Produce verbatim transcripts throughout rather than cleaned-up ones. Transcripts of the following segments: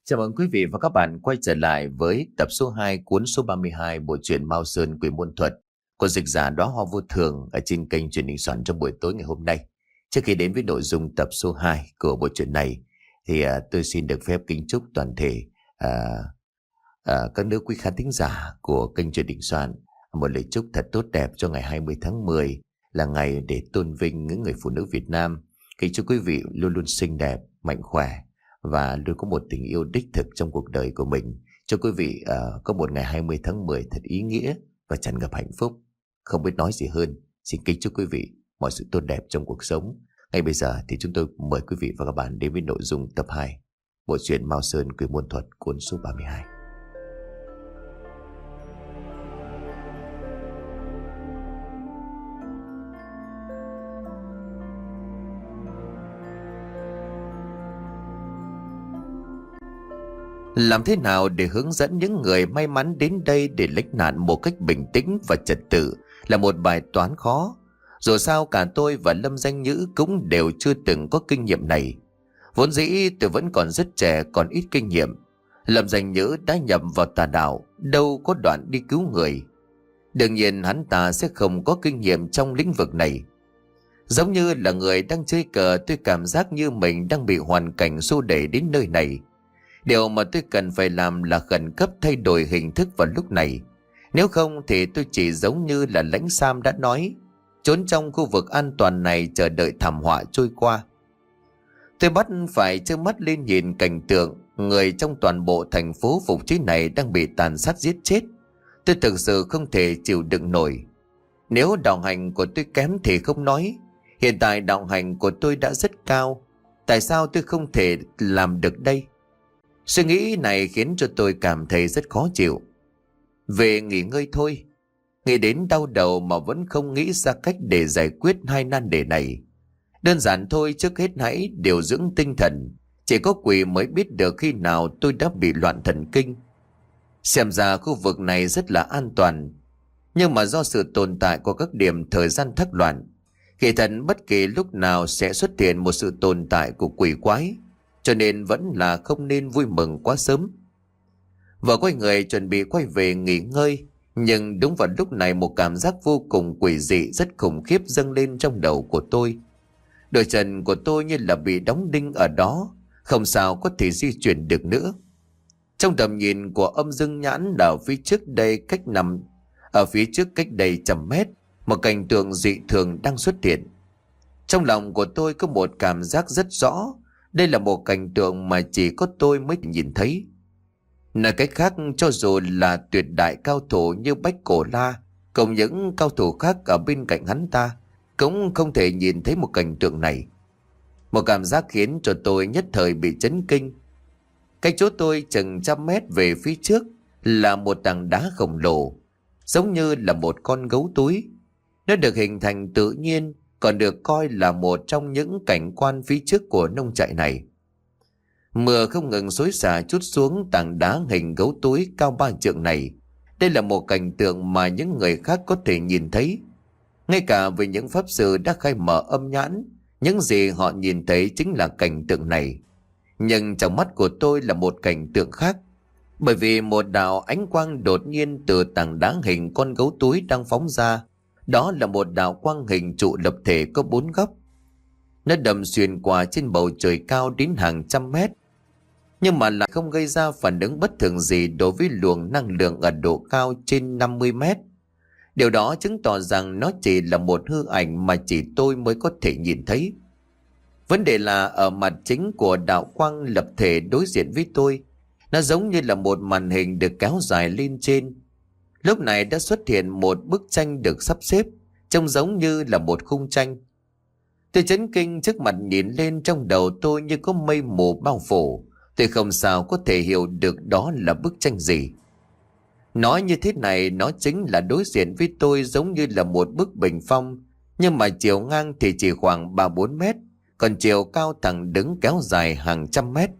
Chào mừng quý vị và các bạn quay trở lại với tập số hai cuốn số ba mươi hai bộ truyện Mao Sơn Quỷ Môn Thuật của dịch giả Đóa Hoa Vô Thường ở trên kênh Truyền Hình Soạn trong buổi tối ngày hôm nay. Trước khi đến với nội dung tập số hai của bộ truyện này thì à, tôi xin được phép kính chúc toàn thể à, à, các nữ quý khán thính giả của kênh Truyền Hình Soạn một lời chúc thật tốt đẹp cho ngày hai mươi tháng mười, là ngày để tôn vinh những người phụ nữ Việt Nam. Kính chúc quý vị luôn luôn xinh đẹp, mạnh khỏe và luôn có một tình yêu đích thực trong cuộc đời của mình. Cho quý vị uh, có một ngày hai mươi tháng mười thật ý nghĩa và tràn ngập hạnh phúc. Không biết nói gì hơn, xin kính chúc quý vị mọi sự tốt đẹp trong cuộc sống. Ngay bây giờ thì chúng tôi mời quý vị và các bạn đến với nội dung tập hai bộ truyện Mao Sơn Quỷ Môn Thuật cuốn số ba mươi hai. Làm thế nào để hướng dẫn những người may mắn đến đây để lánh nạn một cách bình tĩnh và trật tự là một bài toán khó. Dù sao cả tôi và Lâm Danh Nhữ cũng đều chưa từng có kinh nghiệm này. Vốn dĩ tôi vẫn còn rất trẻ, còn ít kinh nghiệm. Lâm Danh Nhữ đã nhập vào tà đạo, đâu có đoạn đi cứu người. Đương nhiên hắn ta sẽ không có kinh nghiệm trong lĩnh vực này. Giống như là người đang chơi cờ, tôi cảm giác như mình đang bị hoàn cảnh xô đẩy đến nơi này. Điều mà tôi cần phải làm là khẩn cấp thay đổi hình thức vào lúc này. Nếu không thì tôi chỉ giống như là Lãnh Sam đã nói, trốn trong khu vực an toàn này chờ đợi thảm họa trôi qua. Tôi bắt phải trơ mắt lên nhìn cảnh tượng người trong toàn bộ thành phố Phục Chí này đang bị tàn sát giết chết. Tôi thực sự không thể chịu đựng nổi. Nếu đạo hành của tôi kém thì không nói. Hiện tại đạo hành của tôi đã rất cao. Tại sao tôi không thể làm được đây? Suy nghĩ này khiến cho tôi cảm thấy rất khó chịu. Về nghỉ ngơi thôi. Nghĩ đến đau đầu mà vẫn không nghĩ ra cách để giải quyết hai nan đề này. Đơn giản thôi, trước hết hãy điều dưỡng tinh thần. Chỉ có quỷ mới biết được khi nào tôi đã bị loạn thần kinh. Xem ra khu vực này rất là an toàn. Nhưng mà do sự tồn tại của các điểm thời gian thắc loạn, kỳ thật bất kỳ lúc nào sẽ xuất hiện một sự tồn tại của quỷ quái. Cho nên vẫn là không nên vui mừng quá sớm. Vợ quay người chuẩn bị quay về nghỉ ngơi. Nhưng đúng vào lúc này một cảm giác vô cùng quỷ dị rất khủng khiếp dâng lên trong đầu của tôi. Đôi chân của tôi như là bị đóng đinh ở đó, không sao có thể di chuyển được nữa. Trong tầm nhìn của âm dương nhãn ở phía trước đây cách nằm Ở phía trước cách đây trăm mét, một cảnh tượng dị thường đang xuất hiện. Trong lòng của tôi có một cảm giác rất rõ. Đây là một cảnh tượng mà chỉ có tôi mới nhìn thấy. Nói cách khác, cho dù là tuyệt đại cao thủ như Bách Cổ La cùng những cao thủ khác ở bên cạnh hắn ta cũng không thể nhìn thấy một cảnh tượng này. Một cảm giác khiến cho tôi nhất thời bị chấn kinh. Cách chỗ tôi chừng trăm mét về phía trước là một tảng đá khổng lồ, giống như là một con gấu túi. Nó được hình thành tự nhiên, còn được coi là một trong những cảnh quan phía trước của nông trại này. Mưa không ngừng xối xả chút xuống tảng đá hình gấu túi cao ba trượng này. Đây là một cảnh tượng mà những người khác có thể nhìn thấy. Ngay cả với những pháp sư đã khai mở âm nhãn, những gì họ nhìn thấy chính là cảnh tượng này. Nhưng trong mắt của tôi là một cảnh tượng khác. Bởi vì một đạo ánh quang đột nhiên từ tảng đá hình con gấu túi đang phóng ra. Đó là một đạo quang hình trụ lập thể có bốn góc. Nó đâm xuyên qua trên bầu trời cao đến hàng trăm mét, nhưng mà lại không gây ra phản ứng bất thường gì đối với luồng năng lượng ở độ cao trên năm mươi mét. Điều đó chứng tỏ rằng nó chỉ là một hư ảnh mà chỉ tôi mới có thể nhìn thấy. Vấn đề là ở mặt chính của đạo quang lập thể đối diện với tôi, nó giống như là một màn hình được kéo dài lên trên. Lúc này đã xuất hiện một bức tranh được sắp xếp, trông giống như là một khung tranh. Tôi chấn kinh trước mặt nhìn lên, trong đầu tôi như có mây mù bao phủ. Tôi không sao có thể hiểu được đó là bức tranh gì. Nói như thế này, nó chính là đối diện với tôi giống như là một bức bình phong, nhưng mà chiều ngang thì chỉ khoảng ba bốn mét, còn chiều cao thẳng đứng kéo dài hàng trăm mét.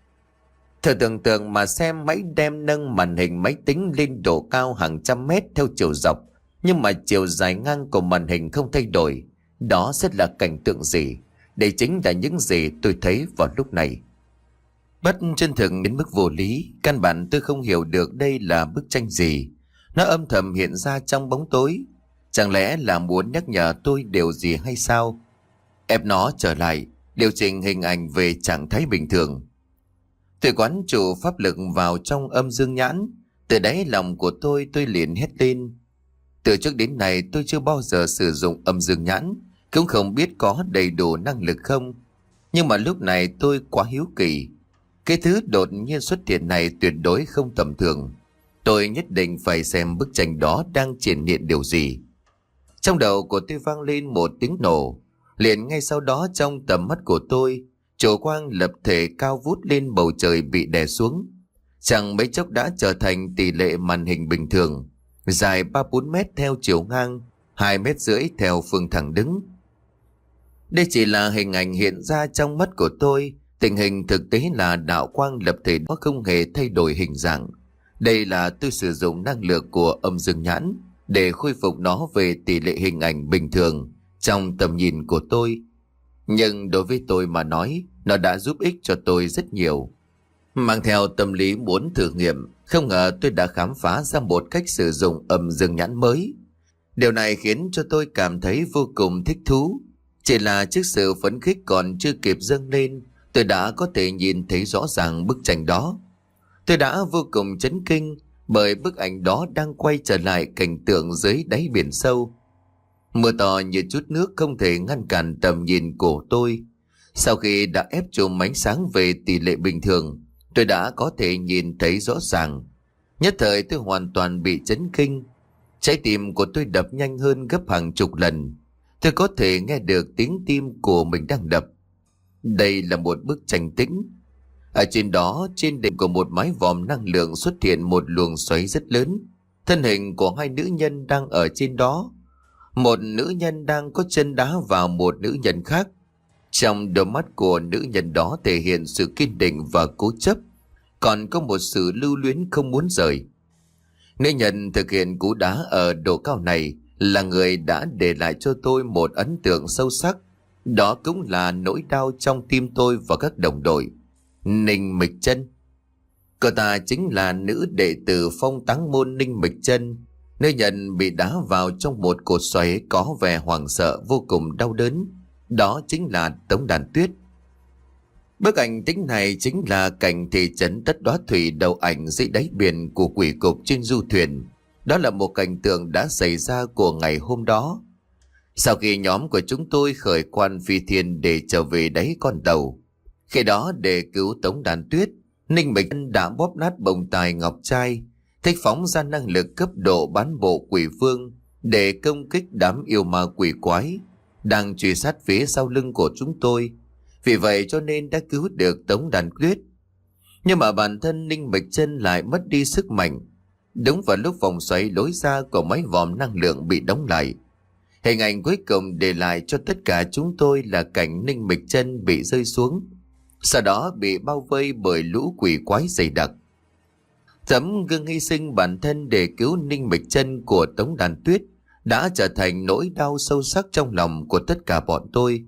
Thử tưởng tượng mà xem, máy đem nâng màn hình máy tính lên độ cao hàng trăm mét theo chiều dọc, nhưng mà chiều dài ngang của màn hình không thay đổi. Đó sẽ là cảnh tượng gì? Đây chính là những gì tôi thấy vào lúc này. Bất chân thực đến mức vô lý, căn bản tôi không hiểu được đây là bức tranh gì. Nó âm thầm hiện ra trong bóng tối. Chẳng lẽ là muốn nhắc nhở tôi điều gì hay sao? Ép nó trở lại, điều chỉnh hình ảnh về trạng thái bình thường. Tôi quán chủ pháp lực vào trong âm dương nhãn. Từ đáy lòng của tôi tôi liền hét lên. Từ trước đến nay tôi chưa bao giờ sử dụng âm dương nhãn, cũng không biết có đầy đủ năng lực không. Nhưng mà lúc này tôi quá hiếu kỳ. Cái thứ đột nhiên xuất hiện này tuyệt đối không tầm thường. Tôi nhất định phải xem bức tranh đó đang triển hiện điều gì. Trong đầu của tôi vang lên một tiếng nổ. Liền ngay sau đó trong tầm mắt của tôi, chổ quang lập thể cao vút lên bầu trời bị đè xuống. Chẳng mấy chốc đã trở thành tỷ lệ màn hình bình thường, dài ba bốn mét theo chiều ngang, hai mét rưỡi theo phương thẳng đứng. Đây chỉ là hình ảnh hiện ra trong mắt của tôi. Tình hình thực tế là đạo quang lập thể đó không hề thay đổi hình dạng. Đây là tôi sử dụng năng lượng của âm dương nhãn để khôi phục nó về tỷ lệ hình ảnh bình thường trong tầm nhìn của tôi. Nhưng đối với tôi mà nói, nó đã giúp ích cho tôi rất nhiều. Mang theo tâm lý muốn thử nghiệm, không ngờ tôi đã khám phá ra một cách sử dụng âm dương nhãn mới. Điều này khiến cho tôi cảm thấy vô cùng thích thú. Chỉ là trước sự phấn khích còn chưa kịp dâng lên, tôi đã có thể nhìn thấy rõ ràng bức tranh đó. Tôi đã vô cùng chấn kinh bởi bức ảnh đó đang quay trở lại cảnh tượng dưới đáy biển sâu. Mưa to như chút nước không thể ngăn cản tầm nhìn của tôi. Sau khi đã ép chùm ánh sáng về tỷ lệ bình thường, tôi đã có thể nhìn thấy rõ ràng. Nhất thời tôi hoàn toàn bị chấn kinh. Trái tim của tôi đập nhanh hơn gấp hàng chục lần. Tôi có thể nghe được tiếng tim của mình đang đập. Đây là một bức tranh tĩnh. Ở trên đó, trên đỉnh của một mái vòm năng lượng xuất hiện một luồng xoáy rất lớn. Thân hình của hai nữ nhân đang ở trên đó. Một nữ nhân đang có chân đá vào một nữ nhân khác. Trong đôi mắt của nữ nhân đó thể hiện sự kiên định và cố chấp, còn có một sự lưu luyến không muốn rời. Nữ nhân thực hiện cú đá ở độ cao này là người đã để lại cho tôi một ấn tượng sâu sắc. Đó cũng là nỗi đau trong tim tôi và các đồng đội. Ninh Mịch Chân. Cô ta chính là nữ đệ tử Phong Táng Môn Ninh Mịch Chân. Nữ nhân bị đá vào trong một cột xoáy có vẻ hoảng sợ vô cùng đau đớn. Đó chính là Tống Đàn Tuyết. Bức ảnh tính này chính là cảnh thị trấn Tất Đóa Thủy đầu ảnh dưới đáy biển của quỷ cục trên du thuyền. Đó là một cảnh tượng đã xảy ra của ngày hôm đó. Sau khi nhóm của chúng tôi khởi quan phi thiên để trở về đáy con tàu, khi đó để cứu Tống Đàn Tuyết, Ninh Mịch Chân đã bóp nát bồng tài ngọc trai, thích phóng ra năng lực cấp độ bán bộ quỷ vương để công kích đám yêu ma quỷ quái đang truy sát phía sau lưng của chúng tôi. Vì vậy cho nên đã cứu được Tống Đàn Tuyết. Nhưng mà bản thân Ninh Mịch Chân lại mất đi sức mạnh. Đúng vào lúc vòng xoáy lối ra của mấy vòm năng lượng bị đóng lại, hình ảnh cuối cùng để lại cho tất cả chúng tôi là cảnh Ninh Mịch Chân bị rơi xuống, sau đó bị bao vây bởi lũ quỷ quái dày đặc. Tấm gương hy sinh bản thân để cứu Ninh Mịch Chân của Tống Đàn Tuyết đã trở thành nỗi đau sâu sắc trong lòng của tất cả bọn tôi.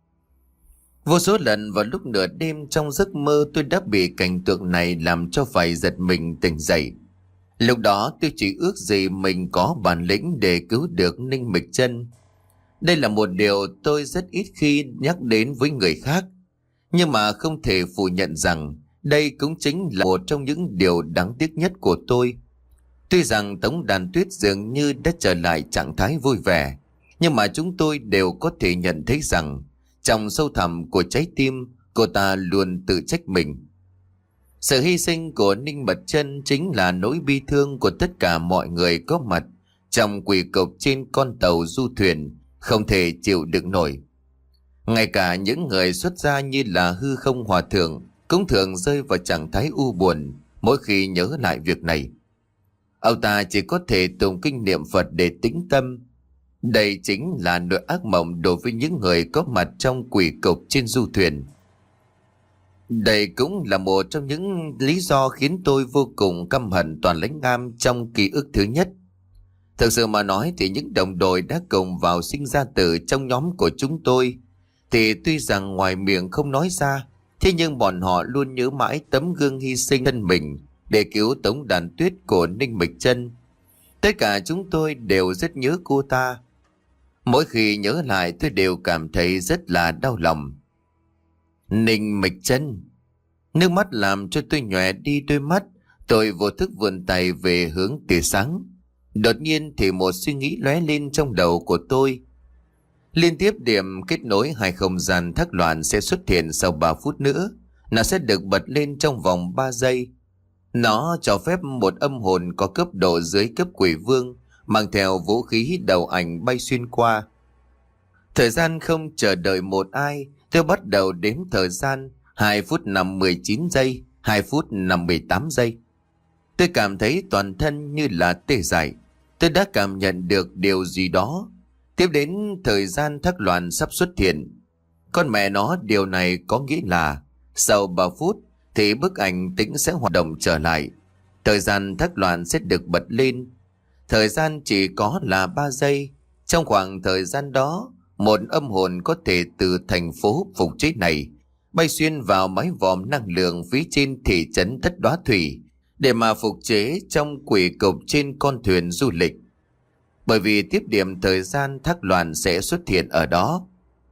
Vô số lần vào lúc nửa đêm trong giấc mơ, tôi đã bị cảnh tượng này làm cho phải giật mình tỉnh dậy. Lúc đó tôi chỉ ước gì mình có bản lĩnh để cứu được Ninh Mịch Chân. Đây là một điều tôi rất ít khi nhắc đến với người khác, nhưng mà không thể phủ nhận rằng đây cũng chính là một trong những điều đáng tiếc nhất của tôi. Tuy rằng Tống Đàn Tuyết dường như đã trở lại trạng thái vui vẻ, nhưng mà chúng tôi đều có thể nhận thấy rằng trong sâu thẳm của trái tim, cô ta luôn tự trách mình. Sự hy sinh của Ninh Mịch Chân chính là nỗi bi thương của tất cả mọi người có mặt trong quỷ cục trên con tàu du thuyền, không thể chịu đựng nổi. Ngay cả những người xuất gia như là Hư Không Hòa Thượng cũng thường rơi vào trạng thái u buồn mỗi khi nhớ lại việc này. Ông ta chỉ có thể tụng kinh niệm Phật để tĩnh tâm. Đây chính là nỗi ác mộng đối với những người có mặt trong quỷ cục trên du thuyền. Đây cũng là một trong những lý do khiến tôi vô cùng căm hận Toàn Lãnh Am trong ký ức thứ nhất. Thực sự mà nói thì những đồng đội đã cùng vào sinh ra tử trong nhóm của chúng tôi thì tuy rằng ngoài miệng không nói ra, Thế nhưng bọn họ luôn nhớ mãi tấm gương hy sinh thân mình để cứu tống đàn tuyết của Ninh Mịch Chân. Tất cả chúng tôi đều rất nhớ cô ta. Mỗi khi nhớ lại tôi đều cảm thấy rất là đau lòng. Ninh Mịch Chân. Nước mắt làm cho tôi nhòe đi đôi mắt. Tôi vô thức vươn tay về hướng tia sáng. Đột nhiên thì một suy nghĩ lóe lên trong đầu của tôi. Liên tiếp điểm kết nối hai không gian thác loạn sẽ xuất hiện sau ba phút nữa. Nó sẽ được bật lên trong vòng ba giây. Nó cho phép một âm hồn có cấp độ dưới cấp quỷ vương mang theo vũ khí đầu ảnh bay xuyên qua. Thời gian không chờ đợi một ai, tôi bắt đầu đếm thời gian. Hai phút năm mười chín giây, hai phút năm mười tám giây. Tôi cảm thấy toàn thân như là tê dại. Tôi đã cảm nhận được điều gì đó. Tiếp đến thời gian thác loạn sắp xuất hiện. Con mẹ nó, điều này có nghĩa là sau ba phút thì bức ảnh tĩnh sẽ hoạt động trở lại. Thời gian thác loạn sẽ được bật lên. Thời gian chỉ có là ba giây. Trong khoảng thời gian đó, một âm hồn có thể từ thành phố Phục Chế này bay xuyên vào mái vòm năng lượng phía trên thị trấn Thất Đóa Thủy để mà phục chế trong quỷ cục trên con thuyền du lịch. Bởi vì tiếp điểm thời gian thác loạn sẽ xuất hiện ở đó.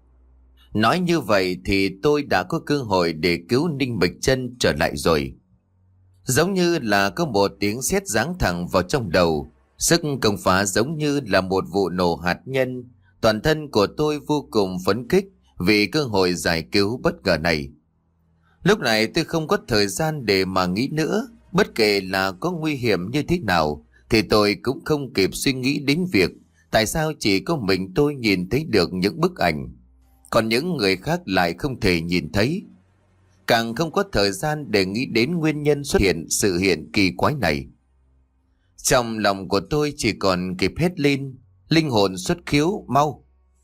Nói như vậy thì tôi đã có cơ hội để cứu Ninh Mịch Chân trở lại rồi. Giống như là có một tiếng sét giáng thẳng vào trong đầu. Sức công phá giống như là một vụ nổ hạt nhân. Toàn thân của tôi vô cùng phấn khích vì cơ hội giải cứu bất ngờ này. Lúc này tôi không có thời gian để mà nghĩ nữa. Bất kể là có nguy hiểm như thế nào thì tôi cũng không kịp suy nghĩ đến việc tại sao chỉ có mình tôi nhìn thấy được những bức ảnh, còn những người khác lại không thể nhìn thấy. Càng không có thời gian để nghĩ đến nguyên nhân xuất hiện sự hiện kỳ quái này. Trong lòng của tôi chỉ còn kịp hét lên: linh hồn xuất khiếu, mau!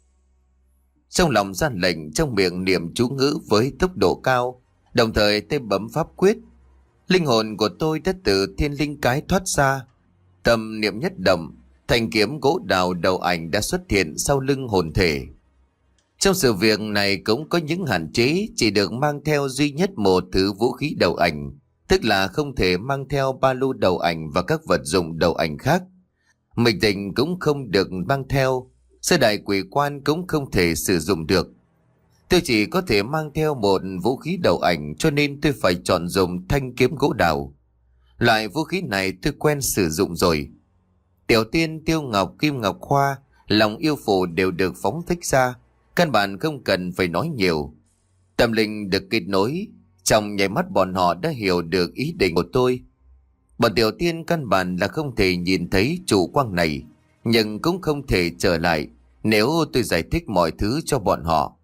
Trong lòng ra lệnh, trong miệng niệm chú ngữ với tốc độ cao, đồng thời tay bấm pháp quyết. Linh hồn của tôi đã từ thiên linh cái thoát ra. Tâm niệm nhất động, thanh kiếm gỗ đào đầu ảnh đã xuất hiện sau lưng hồn thể. Trong sự việc này cũng có những hạn chế, chỉ được mang theo duy nhất một thứ vũ khí đầu ảnh, tức là không thể mang theo ba lô đầu ảnh và các vật dụng đầu ảnh khác. Mệnh định cũng không được mang theo, sơ đại quỷ quan cũng không thể sử dụng được. Tôi chỉ có thể mang theo một vũ khí đầu ảnh, cho nên tôi phải chọn dùng thanh kiếm gỗ đào. Loại vũ khí này tôi quen sử dụng rồi. Tiểu Tiên, Tiêu Ngọc, Kim Ngọc Khoa, lòng yêu phù đều được phóng thích ra, căn bản không cần phải nói nhiều. Tâm linh được kết nối, trong nháy mắt bọn họ đã hiểu được ý định của tôi. Bọn Tiểu Tiên căn bản là không thể nhìn thấy chủ quang này, nhưng cũng không thể trở lại nếu tôi giải thích mọi thứ cho bọn họ.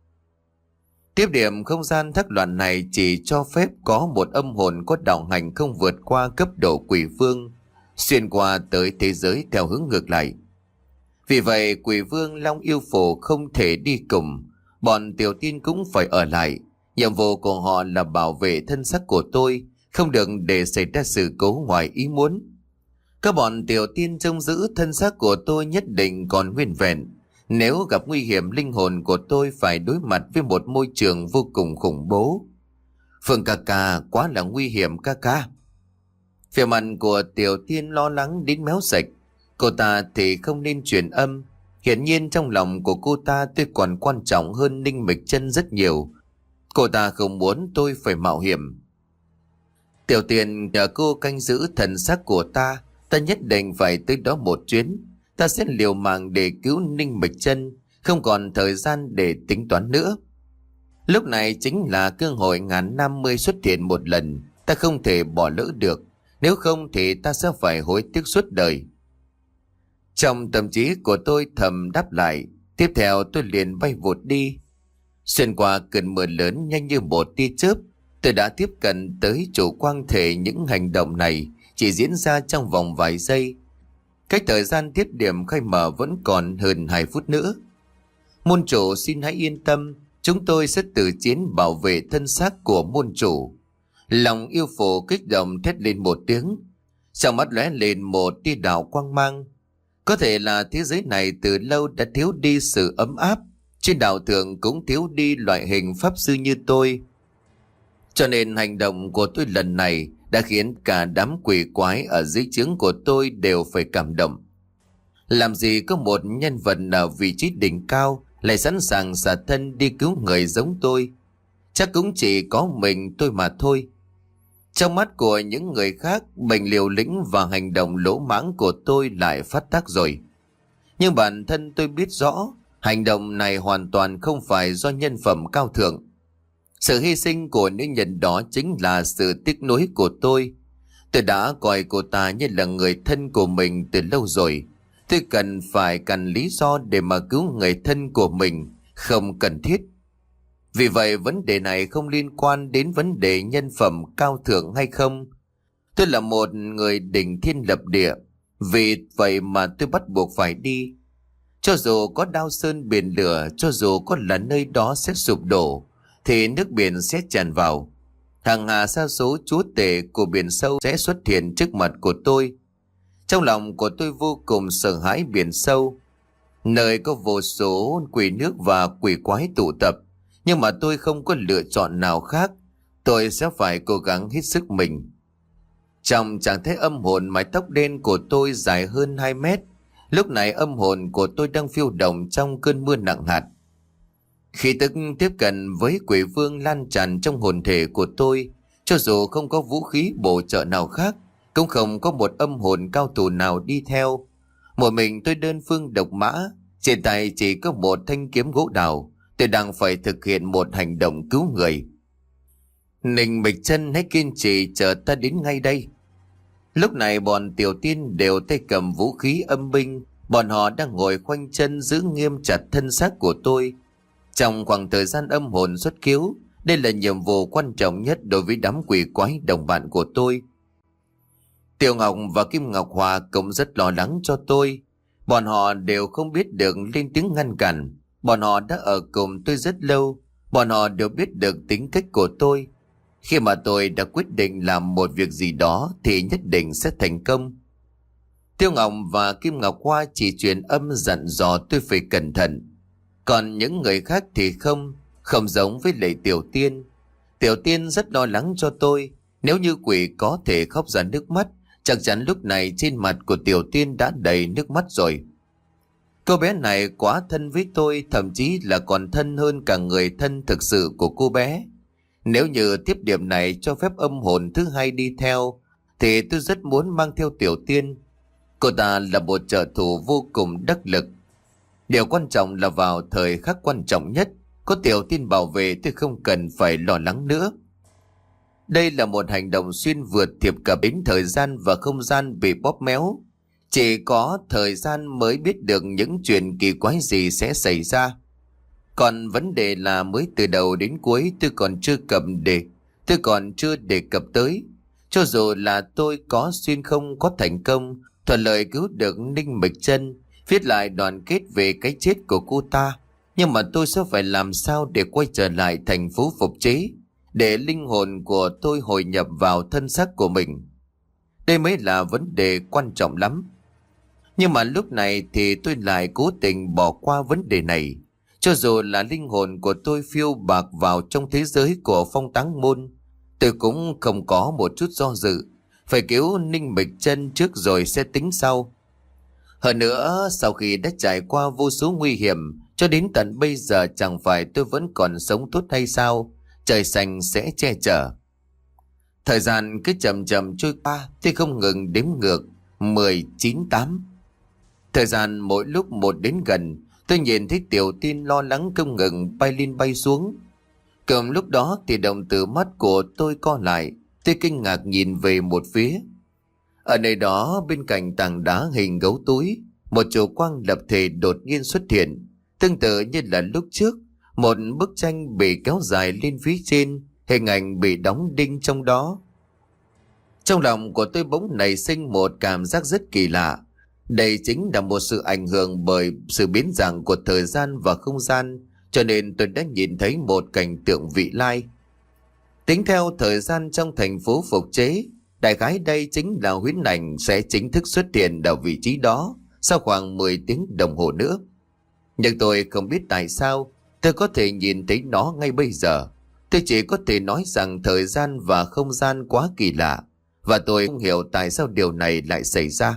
Tiếp điểm không gian thác loạn này chỉ cho phép có một âm hồn có đạo hành không vượt qua cấp độ quỷ vương, xuyên qua tới thế giới theo hướng ngược lại. Vì vậy quỷ vương Long Yêu Phù không thể đi cùng, bọn Tiểu Tiên cũng phải ở lại. Nhiệm vụ của họ là bảo vệ thân xác của tôi, không được để xảy ra sự cố ngoài ý muốn. Các bọn Tiểu Tiên trông giữ thân xác của tôi nhất định còn nguyên vẹn. Nếu gặp nguy hiểm, linh hồn của tôi phải đối mặt với một môi trường vô cùng khủng bố. Phương ca ca, quá là nguy hiểm ca ca. Vẻ mặt của Tiểu Tiên lo lắng đến méo sạch. Cô ta thì không nên truyền âm. Hiển nhiên trong lòng của cô ta tôi còn quan trọng hơn Ninh Mịch Chân rất nhiều. Cô ta không muốn tôi phải mạo hiểm. Tiểu Tiên, nhờ cô canh giữ thần xác của ta, ta nhất định phải tới đó một chuyến. Ta sẽ liều mạng để cứu Ninh Mịch Chân, không còn thời gian để tính toán nữa. Lúc này chính là cơ hội ngàn năm mới xuất hiện một lần, ta không thể bỏ lỡ được, nếu không thì ta sẽ phải hối tiếc suốt đời. Trong tâm trí của tôi thầm đáp lại, tiếp theo tôi liền bay vụt đi. Xuyên qua cơn mưa lớn nhanh như một tia chớp, tôi đã tiếp cận tới chủ quang thể. Những hành động này chỉ diễn ra trong vòng vài giây. Cách thời gian tiếp điểm khai mở vẫn còn hơn hai phút nữa. Môn chủ xin hãy yên tâm, chúng tôi sẽ tự chiến bảo vệ thân xác của môn chủ. Lòng yêu phù kích động thét lên một tiếng, trong mắt lóe lên một tia đạo quang mang. Có thể là thế giới này từ lâu đã thiếu đi sự ấm áp, trên đạo thượng cũng thiếu đi loại hình pháp sư như tôi. Cho nên hành động của tôi lần này đã khiến cả đám quỷ quái ở dưới trướng của tôi đều phải cảm động. Làm gì có một nhân vật ở vị trí đỉnh cao lại sẵn sàng xả thân đi cứu người giống tôi. Chắc cũng chỉ có mình tôi mà thôi. Trong mắt của những người khác, bệnh liều lĩnh và hành động lỗ mãng của tôi lại phát tác rồi. Nhưng bản thân tôi biết rõ, hành động này hoàn toàn không phải do nhân phẩm cao thượng. Sự hy sinh của nữ nhân đó chính là sự tiếc nuối của tôi. Tôi đã coi cô ta như là người thân của mình từ lâu rồi. Tôi cần phải cần lý do để mà cứu người thân của mình, không cần thiết. Vì vậy vấn đề này không liên quan đến vấn đề nhân phẩm cao thượng hay không. Tôi là một người đỉnh thiên lập địa, vì vậy mà tôi bắt buộc phải đi. Cho dù có đao sơn biển lửa, cho dù có là nơi đó sẽ sụp đổ, thì nước biển sẽ tràn vào. Hàng hà sa số chúa tể của biển sâu sẽ xuất hiện trước mặt của tôi. Trong lòng của tôi vô cùng sợ hãi biển sâu, nơi có vô số quỷ nước và quỷ quái tụ tập. Nhưng mà tôi không có lựa chọn nào khác. Tôi sẽ phải cố gắng hết sức mình. Trong trạng thái âm hồn, mái tóc đen của tôi dài hơn hai mét. Lúc này âm hồn của tôi đang phiêu động trong cơn mưa nặng hạt. Khi tức tiếp cận với quỷ vương lan tràn trong hồn thể của tôi. Cho dù không có vũ khí bổ trợ nào khác, cũng không có một âm hồn cao thủ nào đi theo. Một mình tôi đơn phương độc mã, trên tay chỉ có một thanh kiếm gỗ đào. Tôi đang phải thực hiện một hành động cứu người. Ninh Bịch Chân hãy kiên trì chờ ta đến ngay đây. Lúc này bọn tiểu tiên đều tay cầm vũ khí âm binh. Bọn họ đang ngồi khoanh chân giữ nghiêm chặt thân xác của tôi. Trong khoảng thời gian âm hồn xuất cứu, đây là nhiệm vụ quan trọng nhất đối với đám quỷ quái đồng bạn của tôi. Tiểu Ngọc và Kim Ngọc Hòa cũng rất lo lắng cho tôi. Bọn họ đều không biết được lên tiếng ngăn cản. Bọn họ đã ở cùng tôi rất lâu. Bọn họ đều biết được tính cách của tôi. Khi mà tôi đã quyết định làm một việc gì đó thì nhất định sẽ thành công. Tiêu Ngọc và Kim Ngọc Hoa chỉ truyền âm dặn dò tôi phải cẩn thận. Còn những người khác thì không. Không giống với Lệ Tiểu Tiên. Tiểu Tiên rất lo lắng cho tôi. Nếu như quỷ có thể khóc ra nước mắt, chắc chắn lúc này trên mặt của Tiểu Tiên đã đầy nước mắt rồi. Cô bé này quá thân với tôi, thậm chí là còn thân hơn cả người thân thực sự của cô bé. Nếu như tiếp điểm này cho phép âm hồn thứ hai đi theo, thì tôi rất muốn mang theo Tiểu Tiên. Cô ta là một trợ thủ vô cùng đắc lực. Điều quan trọng là vào thời khắc quan trọng nhất, có Tiểu Tiên bảo vệ tôi không cần phải lo lắng nữa. Đây là một hành động xuyên vượt thiệp cập đến thời gian và không gian bị bóp méo. Chỉ có thời gian mới biết được những chuyện kỳ quái gì sẽ xảy ra. Còn vấn đề là mới từ đầu đến cuối tôi còn chưa cầm đề, tôi còn chưa đề cập tới. Cho dù là tôi có xuyên không có thành công, thuận lợi cứu được Ninh Bịch Chân, viết lại đoàn kết về cái chết của cô ta. Nhưng mà tôi sẽ phải làm sao để quay trở lại thành phố phục chế, để linh hồn của tôi hồi nhập vào thân xác của mình. Đây mới là vấn đề quan trọng lắm. Nhưng mà lúc này thì tôi lại cố tình bỏ qua vấn đề này. Cho dù là linh hồn của tôi phiêu bạc vào trong thế giới của Phong Táng Môn, tôi cũng không có một chút do dự. Phải cứu Ninh Bịch Chân trước rồi sẽ tính sau. Hơn nữa, sau khi đã trải qua vô số nguy hiểm, cho đến tận bây giờ chẳng phải tôi vẫn còn sống tốt hay sao? Trời xanh sẽ che chở. Thời gian cứ chậm chậm trôi qua, tôi không ngừng đếm ngược. Mười, chín, tám. Thời gian mỗi lúc một đến gần, tôi nhìn thấy Tiểu Tiên lo lắng không ngừng bay lên bay xuống. Cầm lúc đó thì đồng tử mắt của tôi co lại, tôi kinh ngạc nhìn về một phía. Ở nơi đó bên cạnh tảng đá hình gấu túi, một chùm quang lập thể đột nhiên xuất hiện. Tương tự như là lúc trước, một bức tranh bị kéo dài lên phía trên, hình ảnh bị đóng đinh trong đó. Trong lòng của tôi bỗng nảy sinh một cảm giác rất kỳ lạ. Đây chính là một sự ảnh hưởng bởi sự biến dạng của thời gian và không gian, cho nên tôi đã nhìn thấy một cảnh tượng vị lai. Tính theo thời gian trong thành phố phục chế, đại khái đây chính là huyễn ảnh sẽ chính thức xuất hiện ở vị trí đó sau khoảng mười tiếng đồng hồ nữa. Nhưng tôi không biết tại sao tôi có thể nhìn thấy nó ngay bây giờ. Tôi chỉ có thể nói rằng thời gian và không gian quá kỳ lạ, và tôi không hiểu tại sao điều này lại xảy ra.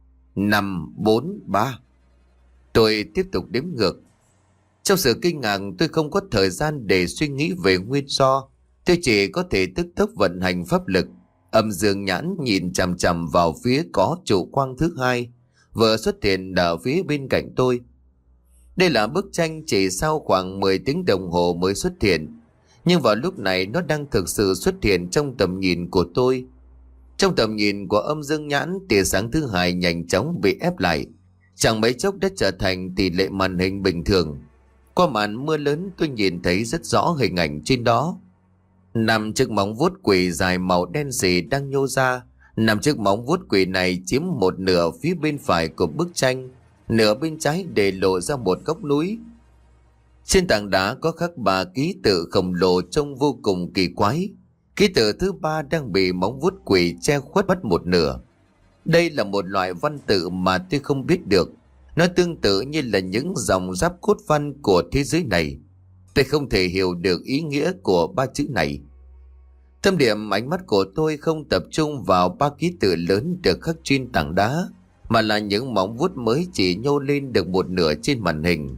Năm, bốn, ba. Tôi tiếp tục đếm ngược. Trong sự kinh ngạc, tôi không có thời gian để suy nghĩ về nguyên do. Tôi chỉ có thể tức tốc vận hành pháp lực. Âm dương nhãn nhìn chằm chằm vào phía có trụ quang thứ hai vừa xuất hiện ở phía bên cạnh tôi. Đây là bức tranh chỉ sau khoảng mười tiếng đồng hồ mới xuất hiện, nhưng vào lúc này nó đang thực sự xuất hiện trong tầm nhìn của tôi. Trong tầm nhìn của âm dương nhãn, tia sáng thứ hai nhanh chóng bị ép lại, chẳng mấy chốc đã trở thành tỷ lệ màn hình bình thường. Qua màn mưa lớn, tôi nhìn thấy rất rõ hình ảnh trên đó. Nằm chiếc móng vuốt quỷ dài màu đen sì đang nhô ra. Nằm chiếc móng vuốt quỷ này chiếm một nửa phía bên phải của bức tranh, nửa bên trái để lộ ra một góc núi. Trên tảng đá có khắc ba ký tự khổng lồ trông vô cùng kỳ quái. Ký tự thứ ba đang bị móng vuốt quỷ che khuất mất một nửa. Đây là một loại văn tự mà tôi không biết được. Nó tương tự như là những dòng giáp cốt văn của thế giới này. Tôi không thể hiểu được ý nghĩa của ba chữ này. Tâm điểm ánh mắt của tôi không tập trung vào ba ký tự lớn được khắc trên tảng đá, mà là những móng vuốt mới chỉ nhô lên được một nửa trên màn hình.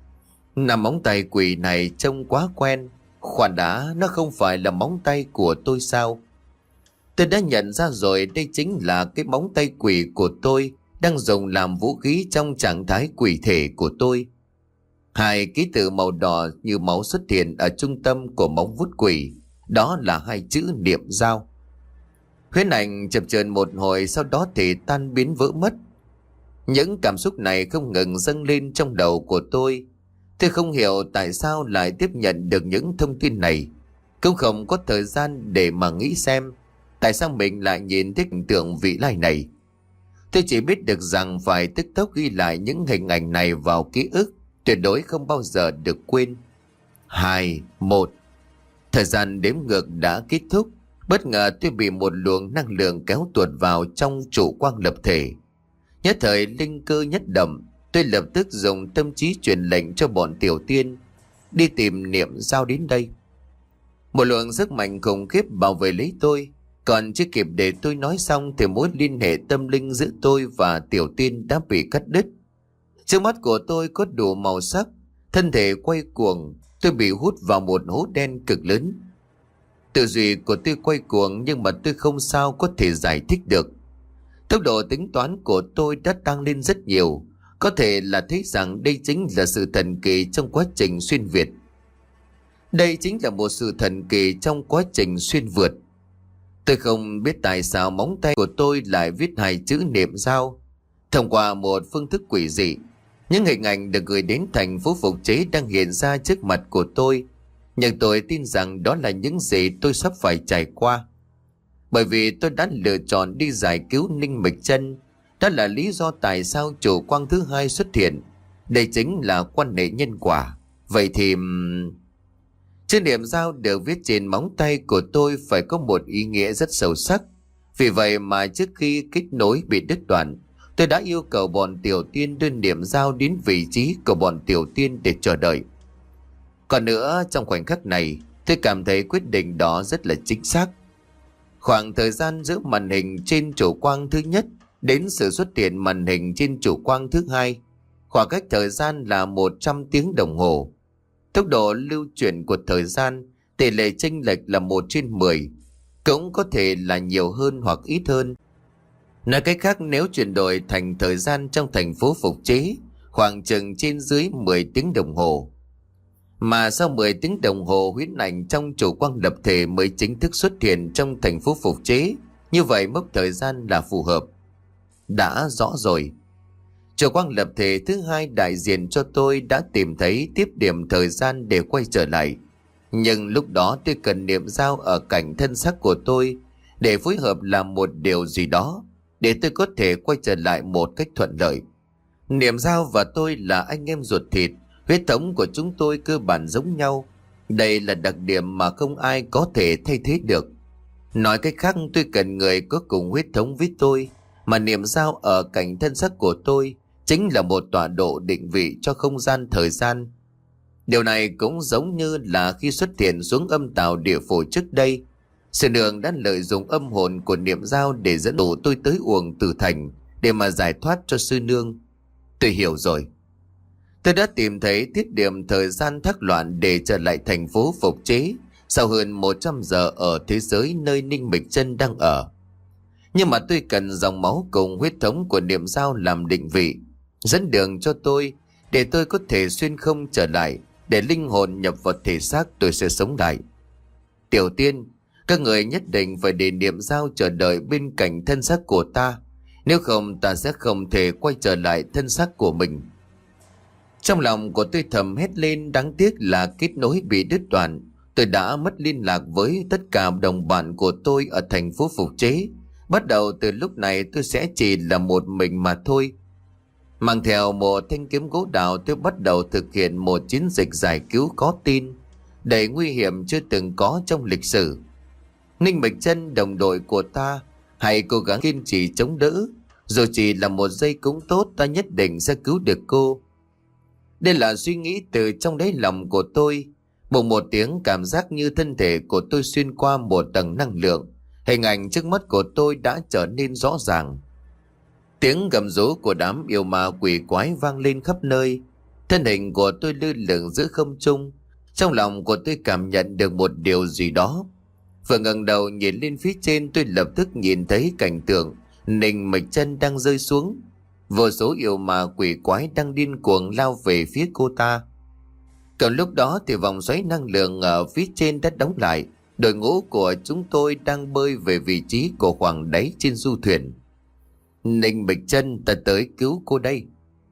Nằm móng tay quỷ này trông quá quen. Khoan đã, nó không phải là móng tay của tôi sao? Tôi đã nhận ra rồi, đây chính là cái móng tay quỷ của tôi đang dùng làm vũ khí trong trạng thái quỷ thể của tôi. Hai ký tự màu đỏ như máu xuất hiện ở trung tâm của móng vuốt quỷ. Đó là hai chữ niệm giao. Huyễn ảnh chập chờn một hồi, sau đó thì tan biến vỡ mất. Những cảm xúc này không ngừng dâng lên trong đầu của tôi. Tôi không hiểu tại sao lại tiếp nhận được những thông tin này. Cũng không có thời gian để mà nghĩ xem tại sao mình lại nhìn thấy hình tượng vị lai này. Tôi chỉ biết được rằng phải tức tốc ghi lại những hình ảnh này vào ký ức, tuyệt đối không bao giờ được quên. Hai, một. Thời gian đếm ngược đã kết thúc. Bất ngờ tôi bị một luồng năng lượng kéo tuột vào trong trụ quang lập thể. Nhất thời linh cơ nhất động, tôi lập tức dùng tâm trí truyền lệnh cho bọn tiểu tiên đi tìm niệm giao đến đây. Một luồng sức mạnh khủng khiếp bảo vệ lấy tôi. Còn chưa kịp để tôi nói xong thì mối liên hệ tâm linh giữa tôi và tiểu tiên đã bị cắt đứt. Trước mắt của tôi có đủ màu sắc, thân thể quay cuồng, tôi bị hút vào một hố đen cực lớn. Tư duy của tôi quay cuồng nhưng mà tôi không sao có thể giải thích được. Tốc độ tính toán của tôi đã tăng lên rất nhiều. Có thể là thấy rằng đây chính là sự thần kỳ trong quá trình xuyên Việt. Đây chính là một sự thần kỳ trong quá trình xuyên vượt. Tôi không biết tại sao móng tay của tôi lại viết hai chữ niệm giao. Thông qua một phương thức quỷ dị, những hình ảnh được gửi đến thành phố phục chế đang hiện ra trước mặt của tôi. Nhưng tôi tin rằng đó là những gì tôi sắp phải trải qua. Bởi vì tôi đã lựa chọn đi giải cứu Ninh Mịch Chân. Đó là lý do tại sao chủ quang thứ hai xuất hiện. Đây chính là quan hệ nhân quả. Vậy thì... chữ niệm giao được viết trên móng tay của tôi phải có một ý nghĩa rất sâu sắc. Vì vậy mà trước khi kết nối bị đứt đoạn, tôi đã yêu cầu bọn tiểu tiên đưa niệm giao đến vị trí của bọn tiểu tiên để chờ đợi. Còn nữa, trong khoảnh khắc này, tôi cảm thấy quyết định đó rất là chính xác. Khoảng thời gian giữa màn hình trên chủ quang thứ nhất đến sự xuất hiện màn hình trên chủ quang thứ hai, khoảng cách thời gian là một trăm tiếng đồng hồ. Tốc độ lưu chuyển của thời gian, tỷ lệ chênh lệch là một trên mười, cũng có thể là nhiều hơn hoặc ít hơn. Nói cách khác, nếu chuyển đổi thành thời gian trong thành phố phục chế, khoảng chừng trên dưới mười tiếng đồng hồ. Mà sau mười tiếng đồng hồ, huyễn ảnh trong chủ quang lập thể mới chính thức xuất hiện trong thành phố phục chế. Như vậy mốc thời gian là phù hợp. Đã rõ rồi. Chủ quang lập thể thứ hai đại diện cho tôi đã tìm thấy tiếp điểm thời gian để quay trở lại. Nhưng lúc đó tôi cần niệm giao ở cảnh thân xác của tôi để phối hợp làm một điều gì đó để tôi có thể quay trở lại một cách thuận lợi. Niệm giao và tôi là anh em ruột thịt, huyết thống của chúng tôi cơ bản giống nhau. Đây là đặc điểm mà không ai có thể thay thế được. Nói cách khác, tôi cần người có cùng huyết thống với tôi, mà niệm giao ở cảnh thân xác của tôi chính là một tọa độ định vị cho không gian thời gian. Điều này cũng giống như là khi xuất hiện xuống âm tào địa phủ trước đây. Sư nương đã lợi dụng âm hồn của niệm dao để dẫn dụ tôi tới uổng tử thành để mà giải thoát cho sư nương. Tôi hiểu rồi. Tôi đã tìm thấy tiết điểm thời gian thác loạn để trở lại thành phố phục chế sau hơn một trăm giờ ở thế giới nơi Ninh Mịch Chân đang ở. Nhưng mà tôi cần dòng máu cùng huyết thống của niệm dao làm định vị, dẫn đường cho tôi để tôi có thể xuyên không trở lại, để linh hồn nhập vào thể xác tôi sẽ sống lại. Tiểu tiên, các người nhất định phải để niệm dao chờ đợi bên cạnh thân xác của ta, nếu không ta sẽ không thể quay trở lại thân xác của mình. Trong lòng của tôi thầm hét lên, đáng tiếc là kết nối bị đứt đoạn. Tôi đã mất liên lạc với tất cả đồng bạn của tôi ở thành phố phục chế. Bắt đầu từ lúc này tôi sẽ chỉ là một mình mà thôi. Mang theo một thanh kiếm gỗ đào, tôi bắt đầu thực hiện một chiến dịch giải cứu có tin, đầy nguy hiểm chưa từng có trong lịch sử. Ninh Mịch Chân, đồng đội của ta, hãy cố gắng kiên trì chống đỡ. Dù chỉ là một giây cũng tốt, ta nhất định sẽ cứu được cô. Đây là suy nghĩ từ trong đáy lòng của tôi. Bỗng một tiếng, cảm giác như thân thể của tôi xuyên qua một tầng năng lượng. Hình ảnh trước mắt của tôi đã trở nên rõ ràng. Tiếng gầm rú của đám yêu ma quỷ quái vang lên khắp nơi. Thân hình của tôi lơ lửng giữa không trung. Trong lòng của tôi cảm nhận được một điều gì đó. Vừa ngẩng đầu nhìn lên phía trên, tôi lập tức nhìn thấy cảnh tượng Ninh Mịch Chân đang rơi xuống. Vô số yêu ma quỷ quái đang điên cuồng lao về phía cô ta. Còn lúc đó thì vòng xoáy năng lượng ở phía trên đã đóng lại. Đội ngũ của chúng tôi đang bơi về vị trí của khoảng đáy trên du thuyền. Ninh Mịch Chân, ta tới cứu cô đây.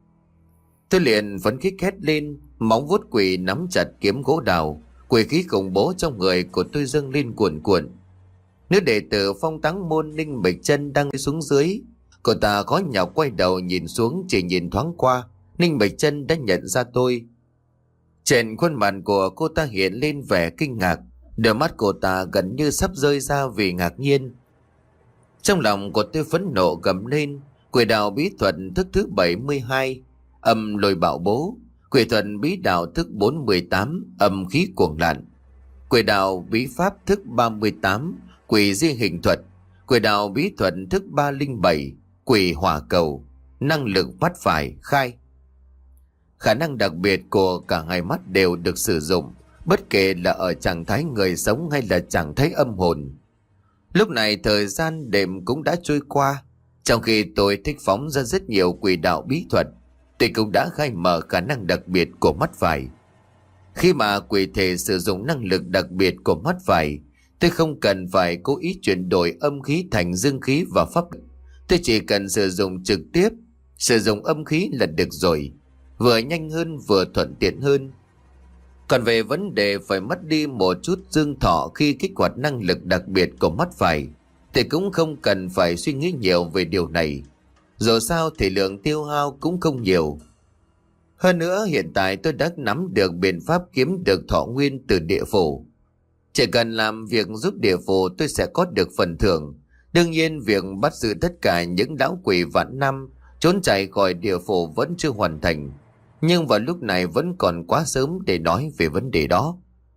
Tôi liền phấn khích hét lên, móng vuốt quỷ nắm chặt kiếm gỗ đào. Quỷ khí khủng bố trong người của tôi dâng lên cuồn cuộn. Nữ đệ tử Phong Táng Môn Ninh Mịch Chân đang đi xuống dưới. Cô ta khó nhọc quay đầu nhìn xuống, chỉ nhìn thoáng qua, Ninh Mịch Chân đã nhận ra tôi. Trên khuôn mặt của cô ta hiện lên vẻ kinh ngạc, đôi mắt cô ta gần như sắp rơi ra vì ngạc nhiên. Trong lòng của tôi phẫn nộ gầm lên, quỷ đạo bí thuật thức thứ bảy mươi hai, âm lôi bạo bố, quỷ thuật bí đạo thức bốn mươi tám, âm khí cuồng loạn, quỷ đạo bí pháp thức ba mươi tám, quỷ di hình thuật, quỷ đạo bí thuật thức ba không bảy, quỷ hỏa cầu, năng lực mắt phải khai. Khả năng đặc biệt của cả hai mắt đều được sử dụng, bất kể là ở trạng thái người sống hay là trạng thái âm hồn. Lúc này thời gian đêm cũng đã trôi qua. Trong khi tôi thích phóng ra rất nhiều quỷ đạo bí thuật, tôi cũng đã khai mở khả năng đặc biệt của mắt phải. Khi mà quỷ thể sử dụng năng lực đặc biệt của mắt phải, tôi không cần phải cố ý chuyển đổi âm khí thành dương khí và pháp lực. Tôi chỉ cần sử dụng trực tiếp, sử dụng âm khí là được rồi, vừa nhanh hơn vừa thuận tiện hơn. Còn về vấn đề phải mất đi một chút dương thọ khi kích hoạt năng lực đặc biệt của mắt phải, thì cũng không cần phải suy nghĩ nhiều về điều này. Dù sao thì lượng tiêu hao cũng không nhiều. Hơn nữa hiện tại tôi đã nắm được biện pháp kiếm được thọ nguyên từ địa phủ. Chỉ cần làm việc giúp địa phủ tôi sẽ có được phần thưởng. Đương nhiên việc bắt giữ tất cả những lão quỷ vạn năm trốn chạy khỏi địa phủ vẫn chưa hoàn thành. Nhưng vào lúc này vẫn còn quá sớm để nói về vấn đề đó.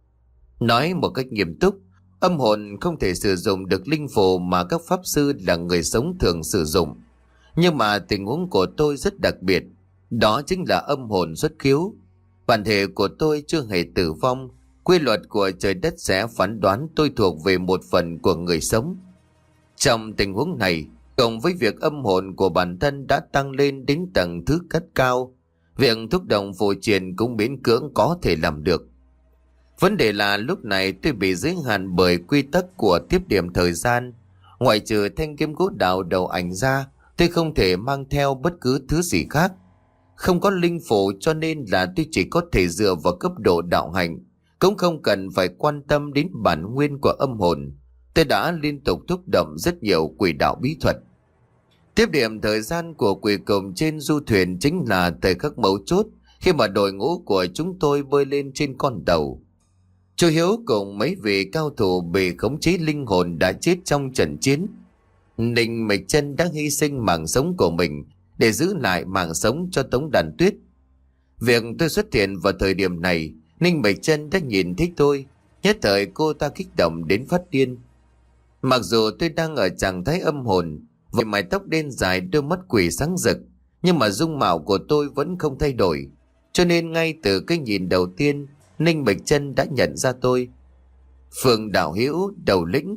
Nói một cách nghiêm túc, âm hồn không thể sử dụng được linh phù mà các pháp sư là người sống thường sử dụng. Nhưng mà tình huống của tôi rất đặc biệt, đó chính là âm hồn xuất khiếu. Bản thể của tôi chưa hề tử vong, quy luật của trời đất sẽ phán đoán tôi thuộc về một phần của người sống. Trong tình huống này, cộng với việc âm hồn của bản thân đã tăng lên đến tầng thứ cất cao, việc thúc động phù triền cũng miễn cưỡng có thể làm được. Vấn đề là lúc này tôi bị giới hạn bởi quy tắc của tiếp điểm thời gian. Ngoại trừ thanh kiếm gỗ đào đầu ảnh ra, tôi không thể mang theo bất cứ thứ gì khác. Không có linh phù cho nên là tôi chỉ có thể dựa vào cấp độ đạo hành, cũng không cần phải quan tâm đến bản nguyên của âm hồn. Tôi đã liên tục thúc động rất nhiều quỷ đạo bí thuật. Tiếp điểm thời gian của quỷ cùng trên du thuyền chính là thời khắc mấu chốt khi mà đội ngũ của chúng tôi bơi lên trên con tàu. Chú Hiếu cùng mấy vị cao thủ bị khống chế linh hồn đã chết trong trận chiến. Ninh Mịch Chân đã hy sinh mạng sống của mình để giữ lại mạng sống cho Tống Đàn Tuyết. Việc tôi xuất hiện vào thời điểm này Ninh Bạch Chân đã nhìn thấy tôi, nhất thời cô ta kích động đến phát điên. Mặc dù tôi đang ở trạng thái âm hồn, với mái tóc đen dài, đôi mắt quỷ sáng rực, nhưng mà dung mạo của tôi vẫn không thay đổi. Cho nên ngay từ cái nhìn đầu tiên, Ninh Bạch Chân đã nhận ra tôi. Phương Đạo Hữu, đầu lĩnh.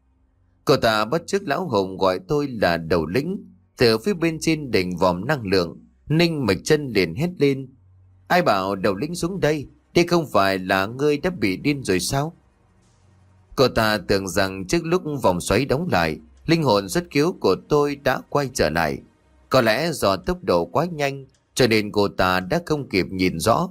Cô ta bắt chước lão Hùng gọi tôi là đầu lĩnh. Từ phía bên trên đỉnh vòm năng lượng, Ninh Bạch Chân liền hét lên: ai bảo đầu lĩnh xuống đây? Đây không phải là ngươi đã bị điên rồi sao? Cô ta tưởng rằng trước lúc vòng xoáy đóng lại, linh hồn xuất cứu của tôi đã quay trở lại. Có lẽ do tốc độ quá nhanh, cho nên cô ta đã không kịp nhìn rõ.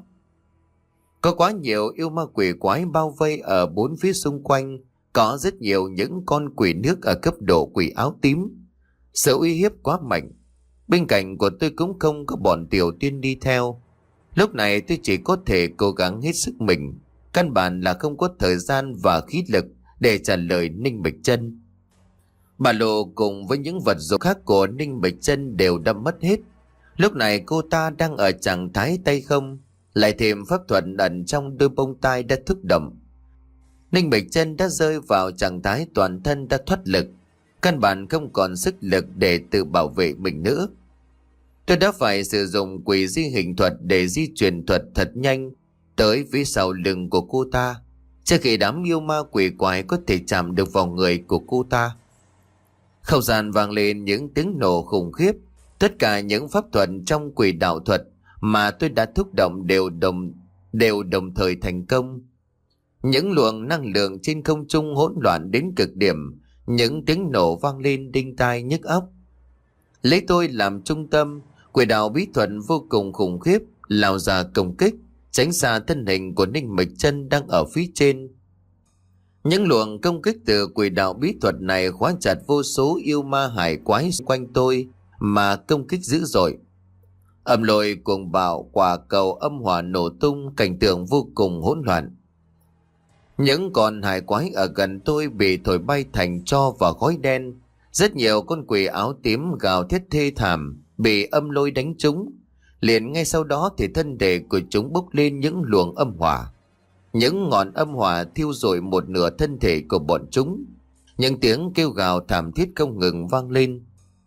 Có quá nhiều yêu ma quỷ quái bao vây ở bốn phía xung quanh. Có rất nhiều những con quỷ nước ở cấp độ quỷ áo tím. Sự uy hiếp quá mạnh. Bên cạnh của tôi cũng không có bọn tiểu tiên đi theo. Lúc này tôi chỉ có thể cố gắng hết sức mình. Căn bản là không có thời gian và khí lực để trả lời Ninh Bạch Chân. Bà Lộ cùng với những vật dụng khác của Ninh Bạch Chân đều đã mất hết. Lúc này cô ta đang ở trạng thái tay không, lại thêm pháp thuật ẩn trong đôi bông tai đã thúc động. Ninh Bạch Chân đã rơi vào trạng thái toàn thân đã thoát lực, căn bản không còn sức lực để tự bảo vệ mình nữa. Tôi đã phải sử dụng quỷ di hình thuật để di chuyển thuật thật nhanh tới phía sau lưng của cô ta, trước khi đám yêu ma quỷ quái có thể chạm được vào người của cô ta. Không gian vang lên những tiếng nổ khủng khiếp. Tất cả những pháp thuật trong quỷ đạo thuật mà tôi đã thúc động đều đồng đều đồng thời thành công. Những luồng năng lượng trên không trung hỗn loạn đến cực điểm, những tiếng nổ vang lên đinh tai nhức óc. Lấy tôi làm trung tâm, quỷ đạo bí thuật vô cùng khủng khiếp lao ra công kích, tránh xa thân hình của Ninh Bạch Chân đang ở phía trên. Những luồng công kích từ quỷ đạo bí thuật này khóa chặt vô số yêu ma hải quái xung quanh tôi mà công kích dữ dội. Âm lôi cuồng bạo, quả cầu âm hỏa nổ tung, cảnh tượng vô cùng hỗn loạn. Những con hải quái ở gần tôi bị thổi bay thành tro và khói đen. Rất nhiều con quỷ áo tím gào thét thê thảm, bị âm lôi đánh trúng. Liền ngay sau đó thì thân thể của chúng bốc lên những luồng âm hỏa. Những ngọn âm hỏa thiêu rụi một nửa thân thể của bọn chúng. Những tiếng kêu gào thảm thiết không ngừng vang lên.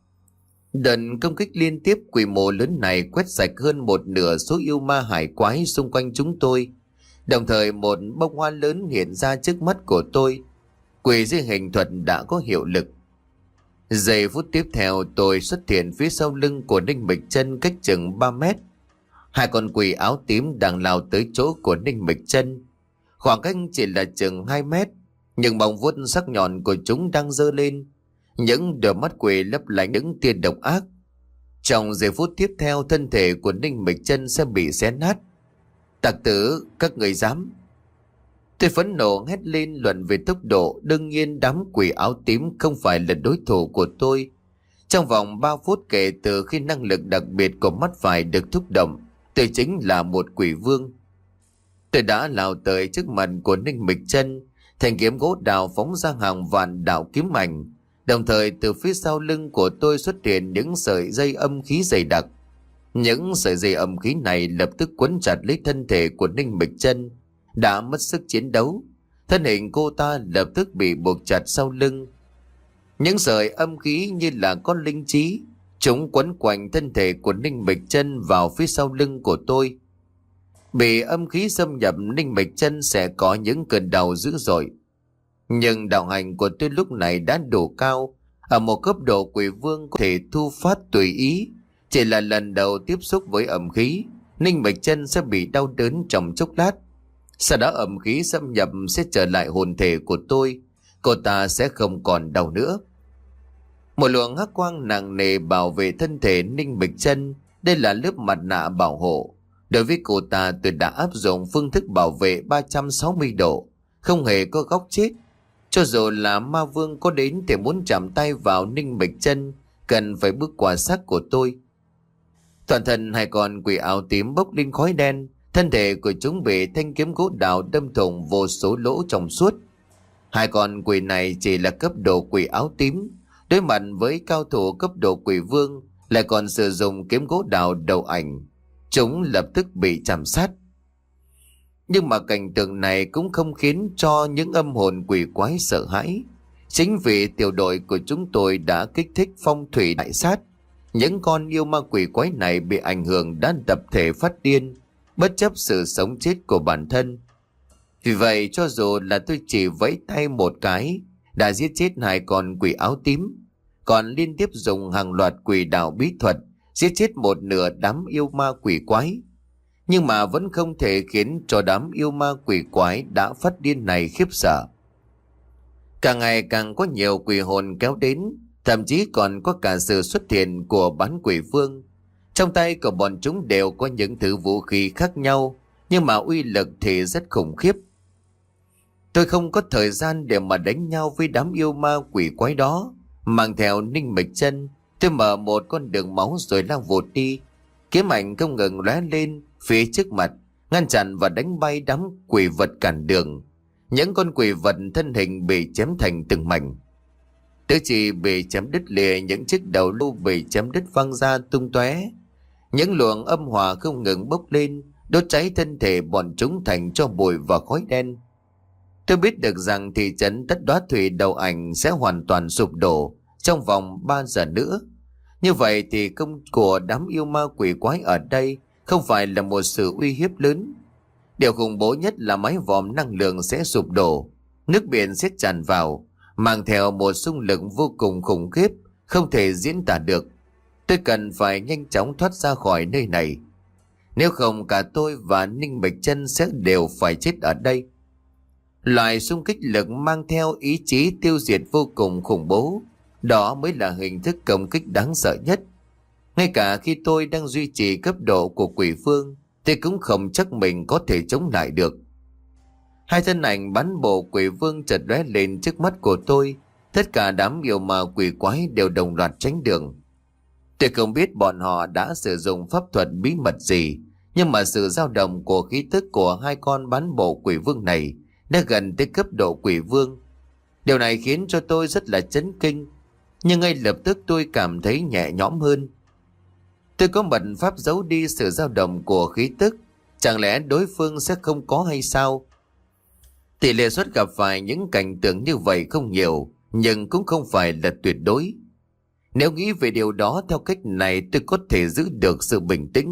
Đợt công kích liên tiếp quy mô lớn này quét sạch hơn một nửa số yêu ma hải quái xung quanh chúng tôi. Đồng thời một bông hoa lớn hiện ra trước mắt của tôi. Quỷ di hình thuật đã có hiệu lực. Giây phút tiếp theo tôi xuất hiện phía sau lưng của Ninh Bạch Chân cách chừng ba mét. Hai con quỷ áo tím đang lao tới chỗ của Ninh Bạch Chân. Khoảng cách chỉ là chừng hai mét, nhưng móng vuốt sắc nhọn của chúng đang giơ lên. Những đôi mắt quỷ lấp lánh những tia độc ác. Trong giây phút tiếp theo, thân thể của Ninh Bạch Chân sẽ bị xé nát. Tặc tử, các người dám! Tôi phẫn nộ hét lên. Luận về tốc độ, đương nhiên đám quỷ áo tím không phải là đối thủ của tôi. Trong vòng ba phút kể từ khi năng lực đặc biệt của mắt phải được thúc động, tôi chính là một quỷ vương. Tôi đã lao tới trước mặt của Ninh Bạch Chân, thanh kiếm gỗ đào phóng ra hàng vạn đạo kiếm ảnh. Đồng thời từ phía sau lưng của tôi xuất hiện những sợi dây âm khí dày đặc. Những sợi dây âm khí này lập tức quấn chặt lấy thân thể của Ninh Bạch Chân đã mất sức chiến đấu. Thân hình cô ta lập tức bị buộc chặt sau lưng. Những sợi âm khí như là con linh trí, chúng quấn quanh thân thể của Ninh Bạch Chân vào phía sau lưng của tôi. Bị âm khí xâm nhập, Ninh Bạch Chân sẽ có những cơn đau dữ dội. Nhưng đạo hành của tôi lúc này đã đủ cao. Ở một cấp độ quỷ vương có thể thu phát tùy ý. Chỉ là lần đầu tiếp xúc với âm khí, Ninh Bạch Chân sẽ bị đau đớn trong chốc lát. Sau đó âm khí xâm nhập sẽ trở lại hồn thể của tôi. Cô ta sẽ không còn đau nữa. Một luồng hắc quang nặng nề bảo vệ thân thể Ninh Bạch Chân. Đây là lớp mặt nạ bảo hộ. Đối với cô ta, tôi đã áp dụng phương thức bảo vệ ba trăm sáu mươi độ, không hề có góc chết. Cho dù là ma vương có đến thì muốn chạm tay vào Ninh Bạch Chân, cần phải bước qua xác của tôi. Toàn thân hai con quỷ áo tím bốc lên khói đen, thân thể của chúng bị thanh kiếm gỗ đào đâm thủng vô số lỗ trong suốt. Hai con quỷ này chỉ là cấp độ quỷ áo tím, đối mặt với cao thủ cấp độ quỷ vương lại còn sử dụng kiếm gỗ đào đầu ảnh, chúng lập tức bị chạm sát. Nhưng mà cảnh tượng này cũng không khiến cho những âm hồn quỷ quái sợ hãi. Chính vì tiểu đội của chúng tôi đã kích thích phong thủy đại sát, những con yêu ma quỷ quái này bị ảnh hưởng đã tập thể phát điên, bất chấp sự sống chết của bản thân. Vì vậy cho dù là tôi chỉ vẫy tay một cái đã giết chết hai con quỷ áo tím, còn liên tiếp dùng hàng loạt quỷ đạo bí thuật giết chết một nửa đám yêu ma quỷ quái, nhưng mà vẫn không thể khiến cho đám yêu ma quỷ quái đã phát điên này khiếp sợ. Càng ngày càng có nhiều quỷ hồn kéo đến, thậm chí còn có cả sự xuất hiện của bán quỷ vương. Trong tay của bọn chúng đều có những thứ vũ khí khác nhau, nhưng mà uy lực thì rất khủng khiếp. Tôi không có thời gian để mà đánh nhau với đám yêu ma quỷ quái đó. Mang theo Ninh Mịch Chân, tôi mở một con đường máu rồi lao vụt đi. Kiếm ảnh không ngừng lóe lên phía trước mặt, ngăn chặn và đánh bay đám quỷ vật cản đường. Những con quỷ vật thân hình bị chém thành từng mảnh, tứ chi bị chém đứt lìa, những chiếc đầu lâu bị chém đứt văng ra tung tóe. Những luồng âm hỏa không ngừng bốc lên, đốt cháy thân thể bọn chúng thành tro bụi và khói đen. Tôi biết được rằng thị trấn Tất Đóa Thủy Đầu Ảnh sẽ hoàn toàn sụp đổ trong vòng ba giờ nữa. Như vậy thì công của đám yêu ma quỷ quái ở đây không phải là một sự uy hiếp lớn. Điều khủng bố nhất là mái vòm năng lượng sẽ sụp đổ, nước biển sẽ tràn vào, mang theo một xung lực vô cùng khủng khiếp, không thể diễn tả được. Tôi cần phải nhanh chóng thoát ra khỏi nơi này. Nếu không cả tôi và Ninh Bạch Chân sẽ đều phải chết ở đây. Loại xung kích lực mang theo ý chí tiêu diệt vô cùng khủng bố, đó mới là hình thức công kích đáng sợ nhất. Ngay cả khi tôi đang duy trì cấp độ của quỷ vương thì cũng không chắc mình có thể chống lại được. Hai thân ảnh bắn bộ quỷ vương chợt lóe lên trước mắt của tôi. Tất cả đám yêu ma quỷ quái đều đồng loạt tránh đường. Tôi không biết bọn họ đã sử dụng pháp thuật bí mật gì, nhưng mà sự dao động của khí tức của hai con bắn bộ quỷ vương này đã gần tới cấp độ quỷ vương. Điều này khiến cho tôi rất là chấn kinh, nhưng ngay lập tức tôi cảm thấy nhẹ nhõm hơn. Tôi có mật pháp giấu đi sự dao động của khí tức, chẳng lẽ đối phương sẽ không có hay sao? Tỷ lệ suất gặp phải những cảnh tượng như vậy không nhiều, nhưng cũng không phải là tuyệt đối. Nếu nghĩ về điều đó theo cách này, tôi có thể giữ được sự bình tĩnh.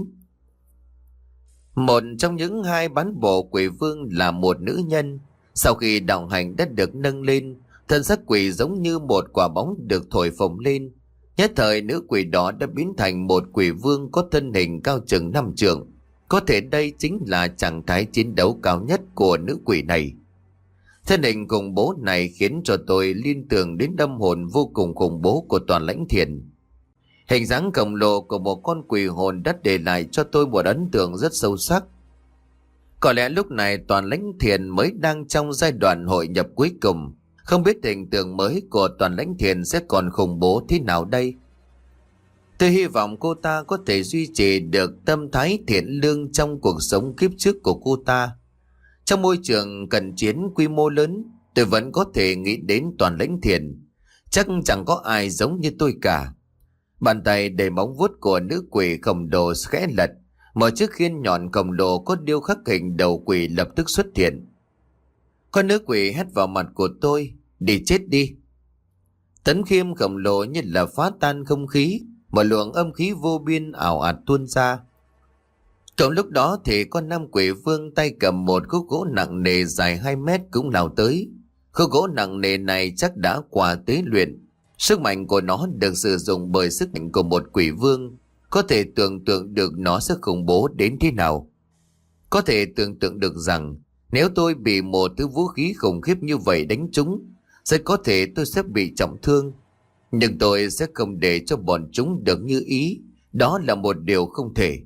Một trong những hai bán bộ quỷ vương là một nữ nhân. Sau khi đạo hành đã được nâng lên, thân xác quỷ giống như một quả bóng được thổi phồng lên. Nhất thời nữ quỷ đó đã biến thành một quỷ vương có thân hình cao chừng năm trượng. Có thể đây chính là trạng thái chiến đấu cao nhất của nữ quỷ này. Thân hình khủng bố này khiến cho tôi liên tưởng đến âm hồn vô cùng khủng bố của Toàn Lãnh Thiền. Hình dáng khổng lồ của một con quỷ hồn đã để lại cho tôi một ấn tượng rất sâu sắc. Có lẽ lúc này Toàn Lãnh Thiền mới đang trong giai đoạn hội nhập cuối cùng. Không biết hình tượng mới của Toàn Lãnh Thiền sẽ còn khủng bố thế nào đây. Tôi hy vọng cô ta có thể duy trì được tâm thái thiện lương trong cuộc sống kiếp trước của cô ta. Trong môi trường cận chiến quy mô lớn, tôi vẫn có thể nghĩ đến Toàn Lãnh Thiền. Chắc chẳng có ai giống như tôi cả. Bàn tay đầy móng vuốt của nữ quỷ khổng lồ khẽ lật, một chiếc khiên nhọn khổng lồ có điêu khắc hình đầu quỷ lập tức xuất hiện. Con nữ quỷ hét vào mặt của tôi: "Đi chết đi!" Tấn khiêm khổng lồ như là phá tan không khí, một luồng âm khí vô biên ảo ạt tuôn ra. Trong lúc đó thì con nam quỷ vương tay cầm một khúc gỗ nặng nề dài hai mét cũng lao tới. Khúc gỗ nặng nề này chắc đã qua tế luyện. Sức mạnh của nó được sử dụng bởi sức mạnh của một quỷ vương. Có thể tưởng tượng được nó sẽ khủng bố đến thế nào. Có thể tưởng tượng được rằng nếu tôi bị một thứ vũ khí khủng khiếp như vậy đánh trúng, rất có thể tôi sẽ bị trọng thương. Nhưng tôi sẽ không để cho bọn chúng được như ý. Đó là một điều không thể.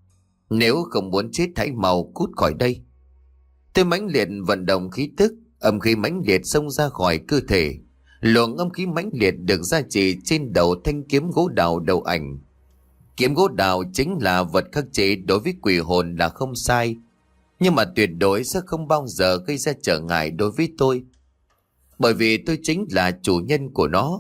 Nếu không muốn chết hãy mau cút khỏi đây. Tôi mãnh liệt vận động khí tức, âm khí mãnh liệt xông ra khỏi cơ thể. Luồng âm khí mãnh liệt được gia trì trên đầu thanh kiếm gỗ đào đầu ảnh. Kiếm gỗ đào chính là vật khắc chế đối với quỷ hồn là không sai, nhưng mà tuyệt đối sẽ không bao giờ gây ra trở ngại đối với tôi, bởi vì tôi chính là chủ nhân của nó.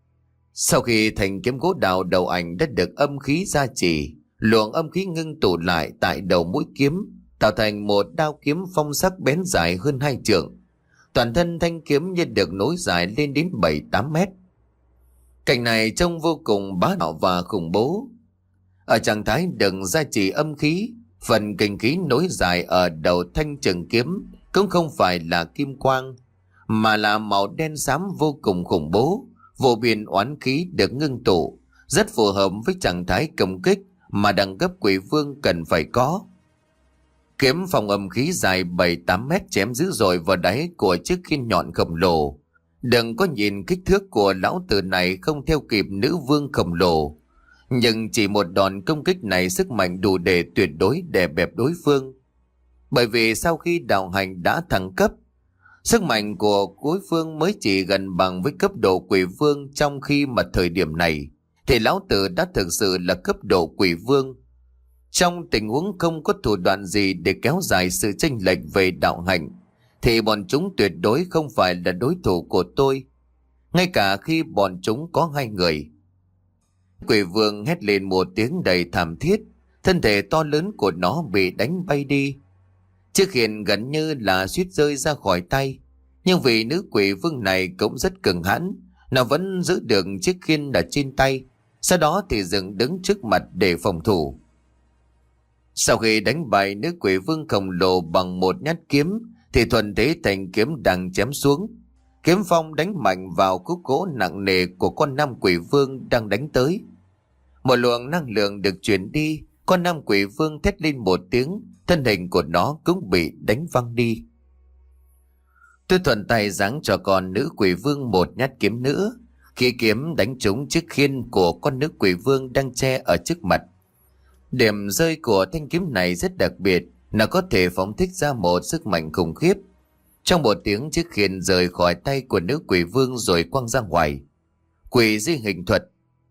Sau khi thanh kiếm gỗ đào đầu ảnh đã được âm khí gia trì, luồng âm khí ngưng tụ lại tại đầu mũi kiếm, tạo thành một đao kiếm phong sắc bén dài hơn hai trượng. Toàn thân thanh kiếm như được nối dài lên đến bảy tám mét. Cảnh này trông vô cùng bá đạo và khủng bố. Ở trạng thái đừng gia trì âm khí, phần kinh khí nối dài ở đầu thanh trường kiếm cũng không phải là kim quang, mà là màu đen xám vô cùng khủng bố, vô biên oán khí được ngưng tụ, rất phù hợp với trạng thái công kích mà đẳng cấp quỷ vương cần phải có. Kiếm phòng âm khí dài bảy tám mét chém dữ dội vào đáy của chiếc khiên nhọn khổng lồ. Đừng có nhìn kích thước của lão tử này không theo kịp nữ vương khổng lồ, nhưng chỉ một đòn công kích này sức mạnh đủ để tuyệt đối đè bẹp đối phương. Bởi vì sau khi đạo hành đã thăng cấp, sức mạnh của đối phương mới chỉ gần bằng với cấp độ quỷ vương, trong khi mà thời điểm này thì lão tử đã thực sự là cấp độ quỷ vương. Trong tình huống không có thủ đoạn gì để kéo dài sự chênh lệch về đạo hạnh, thì bọn chúng tuyệt đối không phải là đối thủ của tôi, ngay cả khi bọn chúng có hai người. Quỷ vương hét lên một tiếng đầy thảm thiết, thân thể to lớn của nó bị đánh bay đi. Chiếc khiên gần như là suýt rơi ra khỏi tay, nhưng vì nữ quỷ vương này cũng rất cứng hãn, nó vẫn giữ được chiếc khiên ở trên tay, sau đó thì dựng đứng trước mặt để phòng thủ. Sau khi đánh bại nữ quỷ vương khổng lồ bằng một nhát kiếm, thì thuần thế thành kiếm đang chém xuống. Kiếm phong đánh mạnh vào khúc gỗ nặng nề của con nam quỷ vương đang đánh tới. Một luồng năng lượng được truyền đi, con nam quỷ vương thét lên một tiếng, thân hình của nó cũng bị đánh văng đi. Tôi thuận tay giáng cho con nữ quỷ vương một nhát kiếm nữa, khi kiếm đánh trúng chiếc khiên của con nữ quỷ vương đang che ở trước mặt. Điểm rơi của thanh kiếm này rất đặc biệt, nó có thể phóng thích ra một sức mạnh khủng khiếp. Trong một tiếng, chiếc khiên rời khỏi tay của nữ quỷ vương rồi quăng ra ngoài. Quỷ di hình thuật.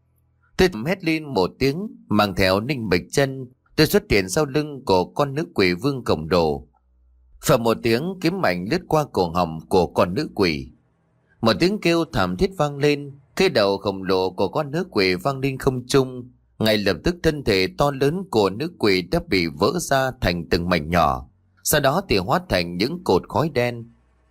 Tôi hét lên một tiếng, mang theo ninh bịch chân, tôi xuất hiện sau lưng của con nữ quỷ vương khổng lồ. Phập một tiếng, kiếm mạnh lướt qua cổ họng của con nữ quỷ. Một tiếng kêu thảm thiết vang lên, cái đầu khổng lồ của con nữ quỷ vang lên không trung. Ngay lập tức thân thể to lớn của nữ quỷ đã bị vỡ ra thành từng mảnh nhỏ, sau đó thì hóa thành những cột khói đen.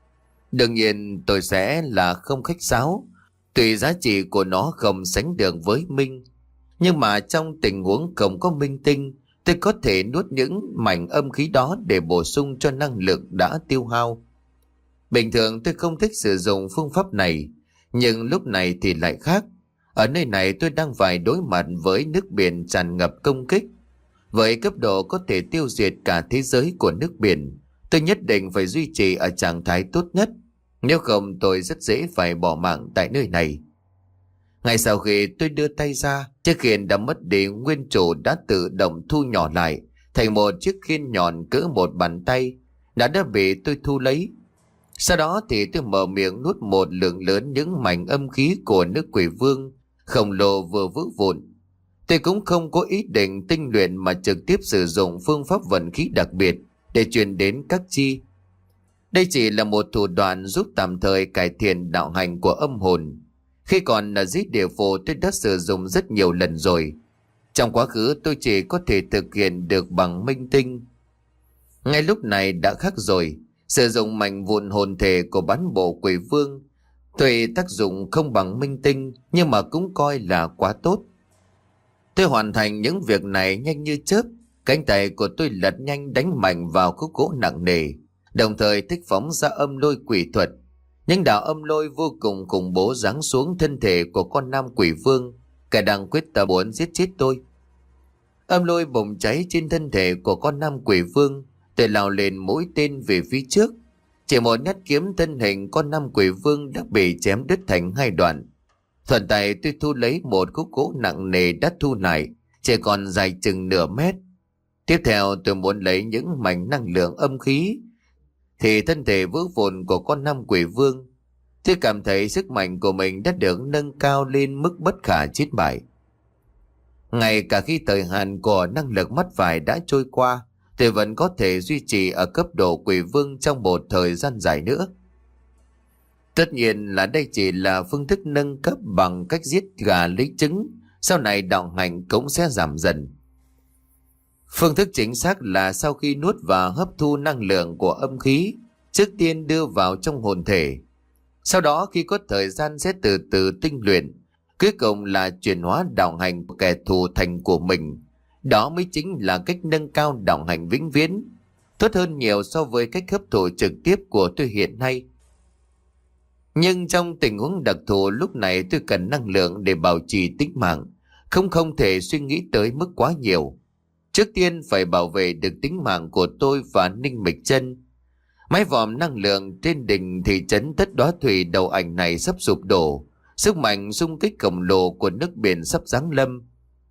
Đương nhiên tôi sẽ là không khách sáo, tuy giá trị của nó không sánh được với minh, nhưng mà trong tình huống không có minh tinh, tôi có thể nuốt những mảnh âm khí đó để bổ sung cho năng lượng đã tiêu hao. Bình thường tôi không thích sử dụng phương pháp này, nhưng lúc này thì lại khác. Ở nơi này tôi đang phải đối mặt với nước biển tràn ngập công kích. Với cấp độ có thể tiêu diệt cả thế giới của nước biển, tôi nhất định phải duy trì ở trạng thái tốt nhất, nếu không tôi rất dễ phải bỏ mạng tại nơi này. Ngay sau khi tôi đưa tay ra, chiếc khiên đã mất đi nguyên chủ đã tự động thu nhỏ lại thành một chiếc khiên nhọn cỡ một bàn tay, đã đã bị tôi thu lấy. Sau đó thì tôi mở miệng nuốt một lượng lớn những mảnh âm khí của nước quỷ vương khổng lồ vừa vỡ vụn. Tôi cũng không có ý định tinh luyện mà trực tiếp sử dụng phương pháp vận khí đặc biệt để truyền đến các chi. Đây chỉ là một thủ đoạn giúp tạm thời cải thiện đạo hành của âm hồn. Khi còn ở dưới địa phủ tôi đã sử dụng rất nhiều lần rồi. Trong quá khứ tôi chỉ có thể thực hiện được bằng minh tinh. Ngay lúc này đã khác rồi. Sử dụng mảnh vụn hồn thể của bán bộ quỷ vương, tuy tác dụng không bằng minh tinh, nhưng mà cũng coi là quá tốt. Tôi hoàn thành những việc này nhanh như chớp. Cánh tay của tôi lật nhanh đánh mạnh vào khúc gỗ nặng nề, đồng thời thích phóng ra âm lôi quỷ thuật. Những đạo âm lôi vô cùng khủng bố giáng xuống thân thể của con nam quỷ vương, cả đang quyết tâm muốn giết chết tôi. Âm lôi bùng cháy trên thân thể của con nam quỷ vương. Tôi lao lên mũi tên về phía trước. Chỉ một nhát kiếm, thân hình con nam quỷ vương đã bị chém đứt thành hai đoạn. Thuận tay tôi thu lấy một khúc gỗ nặng nề đã thu lại, chỉ còn dài chừng nửa mét. Tiếp theo tôi muốn lấy những mảnh năng lượng âm khí, thì thân thể vỡ vụn của con nam quỷ vương. Tôi cảm thấy sức mạnh của mình đã được nâng cao lên mức bất khả chiến bại. Ngay cả khi thời hạn của năng lực mắt phải đã trôi qua, tôi vẫn có thể duy trì ở cấp độ quỷ vương trong một thời gian dài nữa. Tất nhiên là đây chỉ là phương thức nâng cấp bằng cách giết gà lấy trứng, sau này đạo hành cũng sẽ giảm dần. Phương thức chính xác là sau khi nuốt và hấp thu năng lượng của âm khí, trước tiên đưa vào trong hồn thể. Sau đó khi có thời gian sẽ từ từ tinh luyện, cuối cùng là chuyển hóa đạo hành của kẻ thù thành của mình. Đó mới chính là cách nâng cao đạo hành vĩnh viễn, tốt hơn nhiều so với cách hấp thụ trực tiếp của tôi hiện nay. Nhưng trong tình huống đặc thù lúc này tôi cần năng lượng để bảo trì tính mạng, không không thể suy nghĩ tới mức quá nhiều. Trước tiên phải bảo vệ được tính mạng của tôi và Ninh Mịch Chân. Mái vòm năng lượng trên đỉnh thị trấn Tất Đóa Thủy đầu ảnh này sắp sụp đổ, sức mạnh xung kích khổng lồ của nước biển sắp giáng lâm.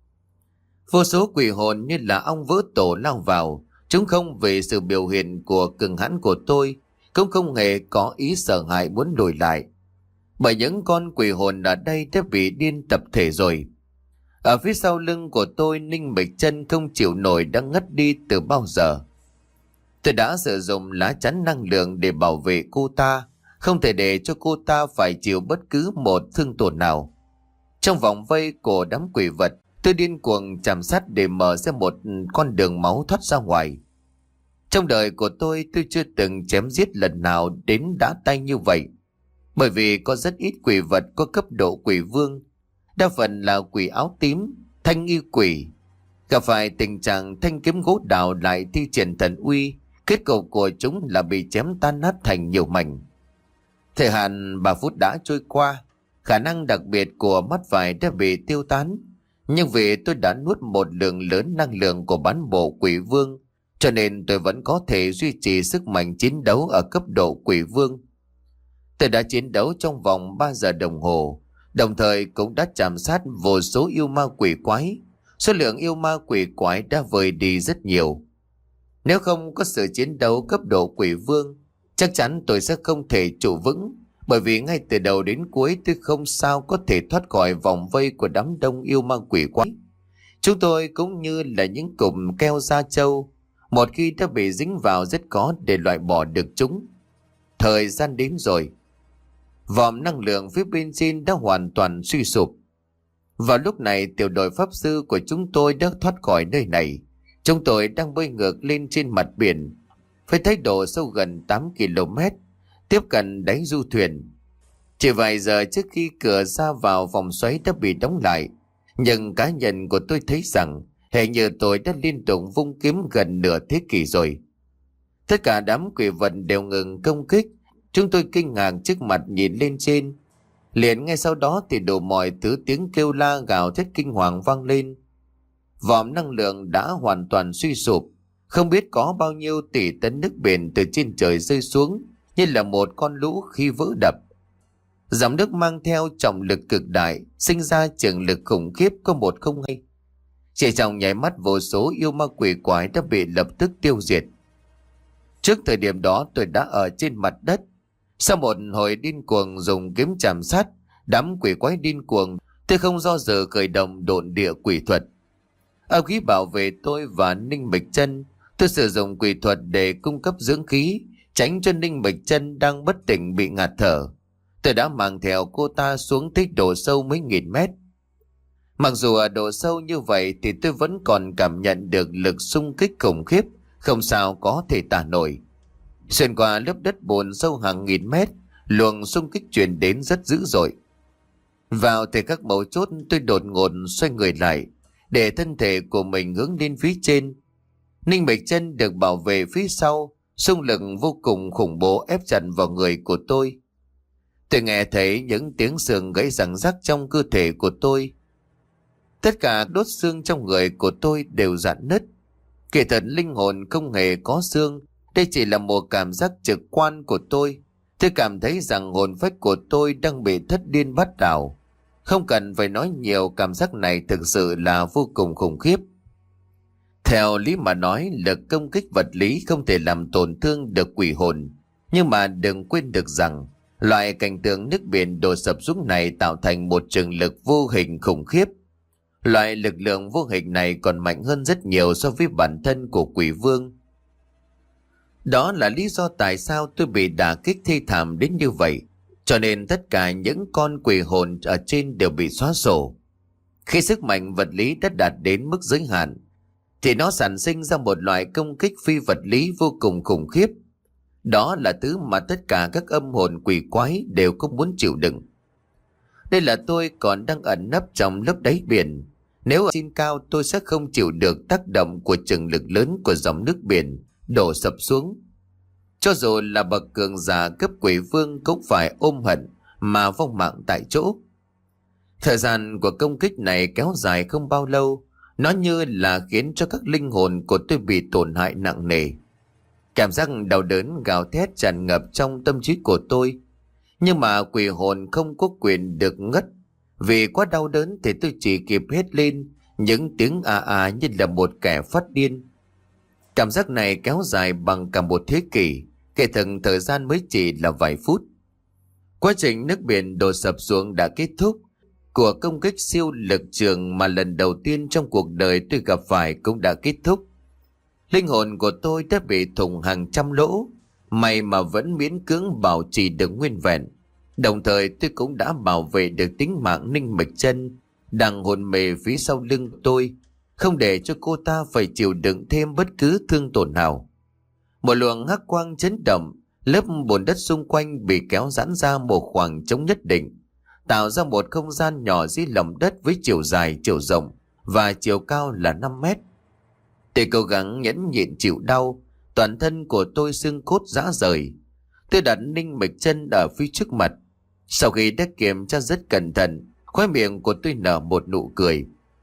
Vô số quỷ hồn như là ong vỡ tổ lao vào, chúng không vì sự biểu hiện của cường hãn của tôi, cũng không hề có ý sợ hãi muốn lùi lại. Bởi những con quỷ hồn ở đây đã bị điên tập thể rồi. Ở phía sau lưng của tôi, Ninh Mịch Chân không chịu nổi đã ngất đi từ bao giờ. Tôi đã sử dụng lá chắn năng lượng để bảo vệ cô ta, không thể để cho cô ta phải chịu bất cứ một thương tổn nào. Trong vòng vây của đám quỷ vật, tôi điên cuồng chạm sát để mở ra một con đường máu thoát ra ngoài. Trong đời của tôi, tôi chưa từng chém giết lần nào đến đã tay như vậy. Bởi vì có rất ít quỷ vật có cấp độ quỷ vương, đa phần là quỷ áo tím, thanh y quỷ. Gặp phải tình trạng thanh kiếm gỗ đào lại thi triển thần uy, kết cục của chúng là bị chém tan nát thành nhiều mảnh. Thời hạn ba phút đã trôi qua, khả năng đặc biệt của mắt phải đã bị tiêu tán. Nhưng vì tôi đã nuốt một lượng lớn năng lượng của bán bộ quỷ vương, cho nên tôi vẫn có thể duy trì sức mạnh chiến đấu ở cấp độ quỷ vương. Tôi đã chiến đấu trong vòng ba giờ đồng hồ, đồng thời cũng đã chạm sát vô số yêu ma quỷ quái. Số lượng yêu ma quỷ quái đã vơi đi rất nhiều. Nếu không có sự chiến đấu cấp độ quỷ vương, chắc chắn tôi sẽ không thể trụ vững, bởi vì ngay từ đầu đến cuối tôi không sao có thể thoát khỏi vòng vây của đám đông yêu ma quỷ quái. Chúng tôi cũng như là những cụm keo da trâu, một khi đã bị dính vào rất khó để loại bỏ được chúng. Thời gian đến rồi. Vòm năng lượng phía bên trên đã hoàn toàn suy sụp. Vào lúc này tiểu đội pháp sư của chúng tôi đã thoát khỏi nơi này. Chúng tôi đang bơi ngược lên trên mặt biển, với thái độ sâu gần tám ki lô mét, tiếp cận đáy du thuyền. Chỉ vài giờ trước khi cửa ra vào vòng xoáy đã bị đóng lại, nhưng cá nhân của tôi thấy rằng hệ như tôi đã liên tục vung kiếm gần nửa thế kỷ rồi. Tất cả đám quỷ vật đều ngừng công kích. Chúng tôi kinh ngạc trước mặt nhìn lên trên. Liền ngay sau đó thì đủ mọi thứ tiếng kêu la gào thét kinh hoàng vang lên. Vòm năng lượng đã hoàn toàn suy sụp. Không biết có bao nhiêu tỷ tấn nước biển từ trên trời rơi xuống, như là một con lũ khi vỡ đập. Dòng nước mang theo trọng lực cực đại, sinh ra trường lực khủng khiếp có một không hai. Chỉ trong nháy mắt vô số yêu ma quỷ quái đã bị lập tức tiêu diệt. Trước thời điểm đó tôi đã ở trên mặt đất. Sau một hồi điên cuồng dùng kiếm chạm sát đám quỷ quái điên cuồng, tôi không do dự khởi động độn địa quỷ thuật. Âm khí bảo vệ tôi và Ninh Mịch Chân. Tôi sử dụng quỷ thuật để cung cấp dưỡng khí, tránh cho Ninh Mịch Chân đang bất tỉnh bị ngạt thở. Tôi đã mang theo cô ta xuống tích độ sâu mấy nghìn mét. Mặc dù ở độ sâu như vậy thì tôi vẫn còn cảm nhận được lực xung kích khủng khiếp, không sao có thể tả nổi. Xuyên qua lớp đất bùn sâu hàng nghìn mét, luồng xung kích truyền đến rất dữ dội. Vào thời khắc mấu chốt, tôi đột ngột xoay người lại, để thân thể của mình hướng lên phía trên. Ninh Mịch Chân được bảo vệ phía sau, xung lực vô cùng khủng bố ép chặt vào người của tôi. Tôi nghe thấy những tiếng xương gãy răng rắc trong cơ thể của tôi. Tất cả đốt xương trong người của tôi đều rạn nứt. Kỳ thật linh hồn không hề có xương, đây chỉ là một cảm giác trực quan của tôi. Tôi cảm thấy rằng hồn phách của tôi đang bị thất điên bắt đảo. Không cần phải nói nhiều, cảm giác này thực sự là vô cùng khủng khiếp. Theo lý mà nói, lực công kích vật lý không thể làm tổn thương được quỷ hồn. Nhưng mà đừng quên được rằng, loại cảnh tượng nước biển đổ sập xuống này tạo thành một trường lực vô hình khủng khiếp. Loại lực lượng vô hình này còn mạnh hơn rất nhiều so với bản thân của quỷ vương. Đó là lý do tại sao tôi bị đả kích thê thảm đến như vậy. Cho nên tất cả những con quỷ hồn ở trên đều bị xóa sổ. Khi sức mạnh vật lý đã đạt đến mức giới hạn, thì nó sản sinh ra một loại công kích phi vật lý vô cùng khủng khiếp. Đó là thứ mà tất cả các âm hồn quỷ quái đều không muốn chịu đựng. Đây là tôi còn đang ẩn nấp trong lớp đáy biển. Nếu ở trên cao tôi sẽ không chịu được tác động của chừng lực lớn của dòng nước biển đổ sập xuống. Cho dù là bậc cường giả cấp quỷ vương cũng phải ôm hận mà vong mạng tại chỗ. Thời gian của công kích này kéo dài không bao lâu. Nó như là khiến cho các linh hồn của tôi bị tổn hại nặng nề. Cảm giác đau đớn gào thét tràn ngập trong tâm trí của tôi. Nhưng mà quỷ hồn không có quyền được ngất. Vì quá đau đớn thì tôi chỉ kịp hét lên những tiếng à à như là một kẻ phát điên. Cảm giác này kéo dài bằng cả một thế kỷ, kể từng thời gian mới chỉ là vài phút. Quá trình nước biển đổ sập xuống đã kết thúc. Của công kích siêu lực trường mà lần đầu tiên trong cuộc đời tôi gặp phải cũng đã kết thúc. Linh hồn của tôi đã bị thủng hàng trăm lỗ, may mà vẫn miễn cưỡng bảo trì được nguyên vẹn. Đồng thời tôi cũng đã bảo vệ được tính mạng Ninh Mịch Chân đang hôn mê phía sau lưng tôi, không để cho cô ta phải chịu đựng thêm bất cứ thương tổn nào. Một luồng hắc quang chấn động, lớp bùn đất xung quanh bị kéo giãn ra một khoảng trống nhất định, tạo ra một không gian nhỏ dưới lòng đất với chiều dài, chiều rộng và chiều cao là năm mét. Tôi cố gắng nhẫn nhịn chịu đau, toàn thân của tôi xương cốt rã rời. Tôi đặt Ninh Mịch Chân ở phía trước mặt. Sau khi đã kiểm tra rất cẩn thận, khóe miệng của tôi nở một nụ cười.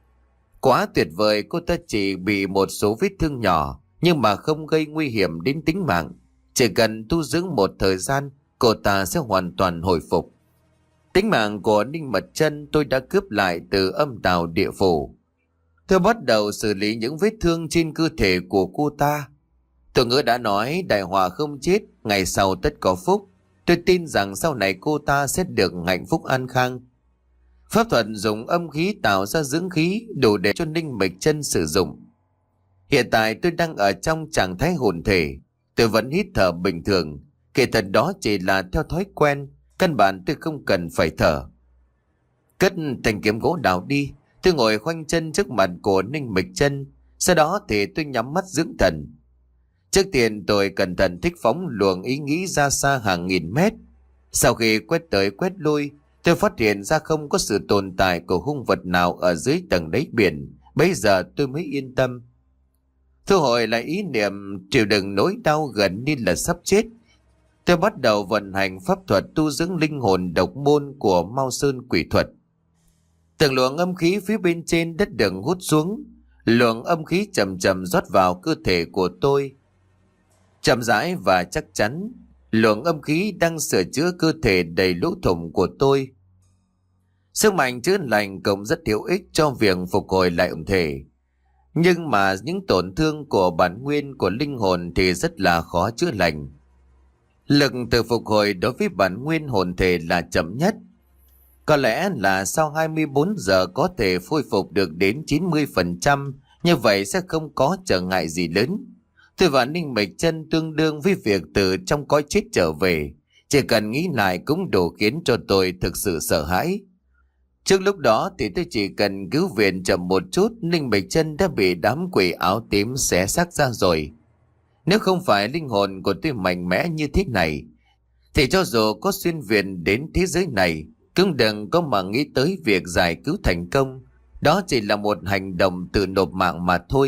Quá tuyệt vời, cô ta chỉ bị một số vết thương nhỏ, nhưng mà không gây nguy hiểm đến tính mạng. Chỉ cần tu dưỡng một thời gian, cô ta sẽ hoàn toàn hồi phục. Tính mạng của Ninh Mịch Chân tôi đã cướp lại từ âm tào địa phủ. Tôi bắt đầu xử lý những vết thương trên cơ thể của cô ta. Tục ngữ đã nói đại họa không chết, ngày sau tất có phúc. Tôi tin rằng sau này cô ta sẽ được hạnh phúc an khang. Pháp thuật dùng âm khí tạo ra dưỡng khí đủ để cho Ninh Mịch Chân sử dụng. Hiện tại tôi đang ở trong trạng thái hồn thể. Tôi vẫn hít thở bình thường. Kể thật đó chỉ là theo thói quen. Căn bản tôi không cần phải thở. Cất thanh kiếm gỗ đào đi. Tôi ngồi khoanh chân trước mặt của Ninh Mịch Chân. Sau đó thì tôi nhắm mắt dưỡng thần. Trước tiên tôi cẩn thận thích phóng luồng ý nghĩ ra xa hàng nghìn mét. Sau khi quét tới quét lui, tôi phát hiện ra không có sự tồn tại của hung vật nào ở dưới tầng đáy biển. Bây giờ tôi mới yên tâm. Thu hồi lại ý niệm chịu đựng nỗi đau gần như là sắp chết. Tôi bắt đầu vận hành pháp thuật tu dưỡng linh hồn độc môn của Mao Sơn Quỷ Thuật. Từng luồng âm khí phía bên trên đất đường hút xuống. Luồng âm khí chậm chậm rót vào cơ thể của tôi. Chậm rãi và chắc chắn, luồng âm khí đang sửa chữa cơ thể đầy lỗ thủng của tôi. Sức mạnh chữa lành cũng rất hữu ích cho việc phục hồi lại ẩm thể. Nhưng mà những tổn thương của bản nguyên của linh hồn thì rất là khó chữa lành. Lực từ phục hồi đối với bản nguyên hồn thể là chậm nhất. Có lẽ là sau hai mươi bốn giờ có thể khôi phục được đến chín mươi phần trăm, như vậy sẽ không có trở ngại gì lớn. Tôi và Ninh Mịch Chân tương đương với việc từ trong cõi chết trở về. Chỉ cần nghĩ lại cũng đủ khiến cho tôi thực sự sợ hãi. Trước lúc đó thì tôi chỉ cần cứu viện chậm một chút, Ninh Mịch Chân đã bị đám quỷ áo tím xé xác ra rồi. Nếu không phải linh hồn của tôi mạnh mẽ như thế này, thì cho dù có xuyên viện đến thế giới này, cũng đừng có mà nghĩ tới việc giải cứu thành công. Đó chỉ là một hành động tự nộp mạng mà thôi.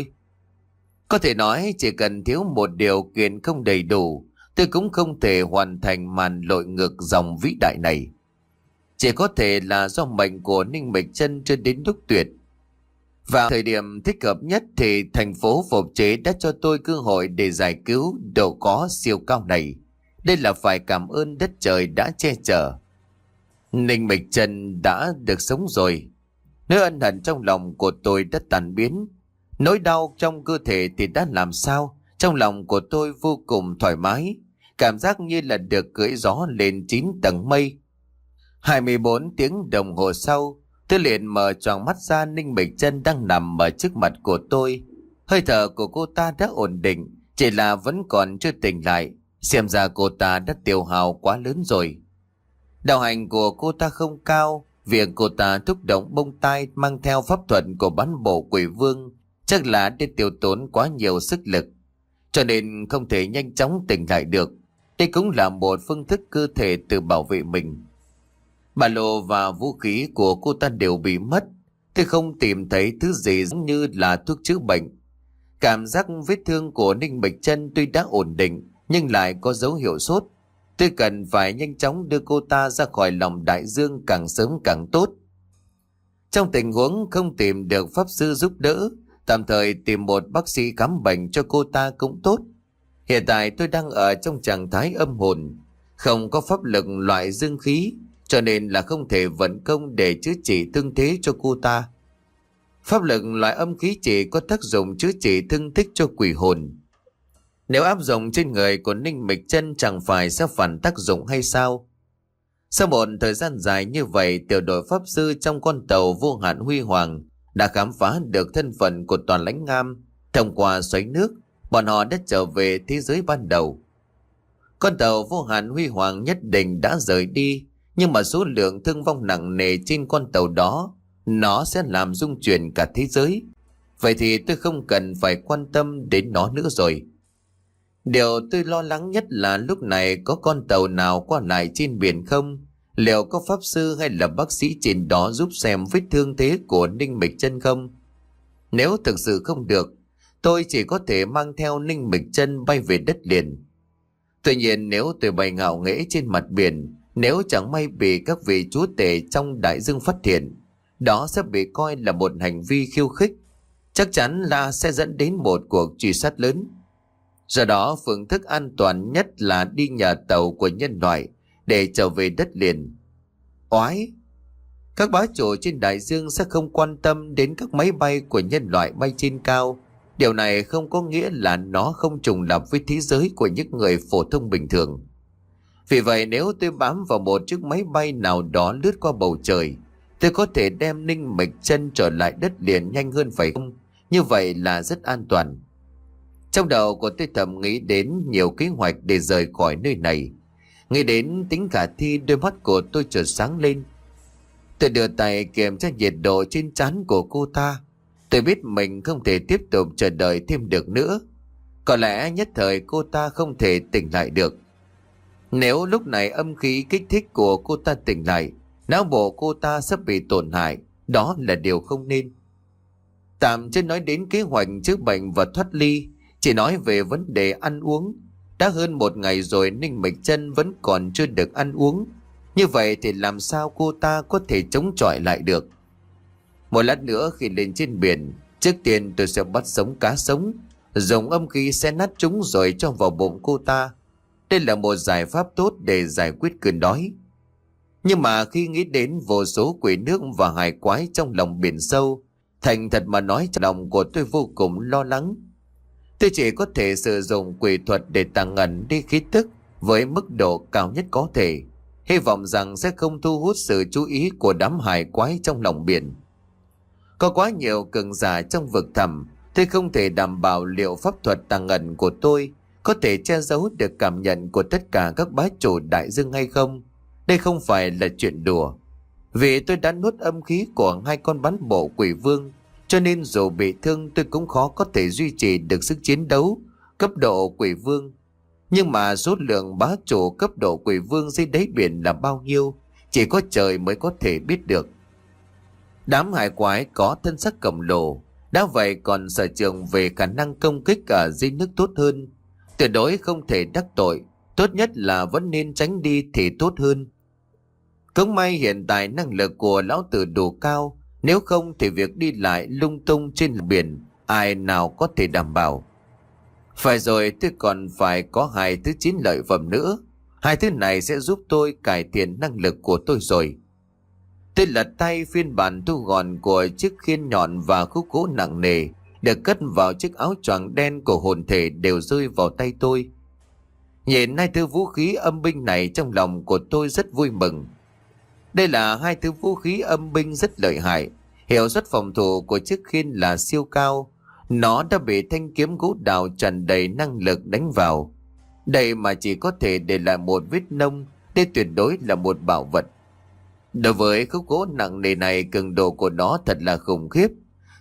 Có thể nói chỉ cần thiếu một điều kiện không đầy đủ, tôi cũng không thể hoàn thành màn lội ngược dòng vĩ đại này. Chỉ có thể là do mệnh của Ninh Mịch Chân chưa đến lúc tuyệt. Vào thời điểm thích hợp nhất thì thành phố phục chế đã cho tôi cơ hội để giải cứu độ có siêu cao này. Đây là phải cảm ơn đất trời đã che chở. Ninh Mịch Chân đã được sống rồi. Nỗi ân hận trong lòng của tôi đã tan biến. Nỗi đau trong cơ thể thì đã làm sao? Trong lòng của tôi vô cùng thoải mái. Cảm giác như là được cưỡi gió lên chín tầng mây. hai mươi bốn tiếng đồng hồ sau, tôi liền mở choàng mắt ra. Ninh Mịch Chân đang nằm ở trước mặt của tôi. Hơi thở của cô ta đã ổn định, chỉ là vẫn còn chưa tỉnh lại. Xem ra cô ta đã tiêu hao quá lớn rồi. Đạo hành của cô ta không cao. Việc cô ta thúc động bông tai mang theo pháp thuật của bán bộ quỷ vương Chắc là để tiêu tốn quá nhiều sức lực, cho nên không thể nhanh chóng tỉnh lại được. Đây cũng là một phương thức cơ thể tự bảo vệ mình. Ba lô và vũ khí của cô ta đều bị mất. Tôi không tìm thấy thứ gì giống như là thuốc chữa bệnh. Cảm giác vết thương của Ninh Bạch Trân tuy đã ổn định nhưng lại có dấu hiệu sốt. Tôi cần phải nhanh chóng đưa cô ta ra khỏi lòng đại dương, càng sớm càng tốt. Trong tình huống không tìm được pháp sư giúp đỡ, tạm thời tìm một bác sĩ khám bệnh cho cô ta cũng tốt. Hiện tại tôi đang ở trong trạng thái âm hồn, không có pháp lực loại dương khí, cho nên là không thể vận công để chữa trị thương thế cho cô ta. Pháp lực loại âm khí chỉ có tác dụng chữa trị thương tích cho quỷ hồn. Nếu áp dụng trên người của Ninh Mịch Chân chẳng phải sẽ phản tác dụng hay sao? Sau một thời gian dài như vậy, tiểu đội pháp sư trong con tàu Vô Hạn Huy Hoàng đã khám phá được thân phận của Toàn Lãnh Ngam. Thông qua xoáy nước, bọn họ đã trở về thế giới ban đầu. Con tàu Vô Hạn Huy Hoàng nhất định đã rời đi, nhưng mà số lượng thương vong nặng nề trên con tàu đó, nó sẽ làm rung chuyển cả thế giới. Vậy thì tôi không cần phải quan tâm đến nó nữa rồi. Điều tôi lo lắng nhất là lúc này có con tàu nào qua lại trên biển không? Liệu có pháp sư hay là bác sĩ trên đó giúp xem vết thương thế của Ninh Mịch Chân không? Nếu thực sự không được, tôi chỉ có thể mang theo Ninh Mịch Chân bay về đất liền. Tuy nhiên nếu tôi bay ngạo nghễ trên mặt biển, nếu chẳng may bị các vị chúa tể trong đại dương phát hiện, đó sẽ bị coi là một hành vi khiêu khích. Chắc chắn là sẽ dẫn đến một cuộc truy sát lớn. Do đó phương thức an toàn nhất là đi nhờ tàu của nhân loại để trở về đất liền. Oái! Các bá chủ trên đại dương sẽ không quan tâm đến các máy bay của nhân loại bay trên cao. Điều này không có nghĩa là nó không trùng lập với thế giới của những người phổ thông bình thường. Vì vậy nếu tôi bám vào một chiếc máy bay nào đó lướt qua bầu trời, tôi có thể đem Ninh Mịch Chân trở lại đất liền nhanh hơn phải không? Như vậy là rất an toàn. Trong đầu của tôi thầm nghĩ đến nhiều kế hoạch để rời khỏi nơi này. Nghĩ đến tính khả thi, đôi mắt của tôi chợt sáng lên. Tôi đưa tay kiểm tra nhiệt độ trên trán của cô ta. Tôi biết mình không thể tiếp tục chờ đợi thêm được nữa. Có lẽ nhất thời cô ta không thể tỉnh lại được. Nếu lúc này âm khí kích thích của cô ta tỉnh lại, não bộ cô ta sắp bị tổn hại. Đó là điều không nên. Tạm chưa nói đến kế hoạch chữa bệnh và thoát ly, chỉ nói về vấn đề ăn uống. Đã hơn một ngày rồi Ninh Mịch Chân vẫn còn chưa được ăn uống. Như vậy thì làm sao cô ta có thể chống chọi lại được? Một lát nữa khi lên trên biển, trước tiên tôi sẽ bắt sống cá sống, dùng âm khí xé nát chúng rồi cho vào bụng cô ta. Đây là một giải pháp tốt để giải quyết cơn đói. Nhưng mà khi nghĩ đến vô số quỷ nước và hải quái trong lòng biển sâu, thành thật mà nói, lòng của tôi vô cùng lo lắng. Tôi chỉ có thể sử dụng quỷ thuật để tàng ẩn đi khí tức với mức độ cao nhất có thể, hy vọng rằng sẽ không thu hút sự chú ý của đám hải quái trong lòng biển. Có quá nhiều cường giả trong vực thẳm, tôi không thể đảm bảo liệu pháp thuật tàng ẩn của tôi có thể che giấu được cảm nhận của tất cả các bá chủ đại dương hay không. Đây không phải là chuyện đùa, vì tôi đã nuốt âm khí của hai con bắn bộ quỷ vương, cho nên dù bị thương tôi cũng khó có thể duy trì được sức chiến đấu cấp độ quỷ vương. Nhưng mà số lượng bá chủ cấp độ quỷ vương dưới đáy biển là bao nhiêu, chỉ có trời mới có thể biết được. Đám hải quái có thân sắc khổng lồ, đã vậy còn sở trường về khả năng công kích ở dưới nước tốt hơn. Tuyệt đối không thể đắc tội, tốt nhất là vẫn nên tránh đi thì tốt hơn. Cũng may hiện tại năng lực của lão tử đủ cao, nếu không thì việc đi lại lung tung trên biển ai nào có thể đảm bảo. Phải rồi, tôi còn phải có hai thứ chiến lợi phẩm nữa. Hai thứ này sẽ giúp tôi cải thiện năng lực của tôi rồi. Tôi lật tay, phiên bản thu gọn của chiếc khiên nhọn và khúc gỗ nặng nề được cất vào chiếc áo choàng đen của hồn thể đều rơi vào tay tôi. Nhìn hai thứ vũ khí âm binh này, trong lòng của tôi rất vui mừng. Đây là hai thứ vũ khí âm binh rất lợi hại. Hiệu suất phòng thủ của chiếc khiên là siêu cao. Nó đã bị thanh kiếm gỗ đào tràn đầy năng lực đánh vào. Đây mà chỉ có thể để lại một vết nông, đây tuyệt đối là một bảo vật. Đối với khúc gỗ nặng nề này, cường độ của nó thật là khủng khiếp.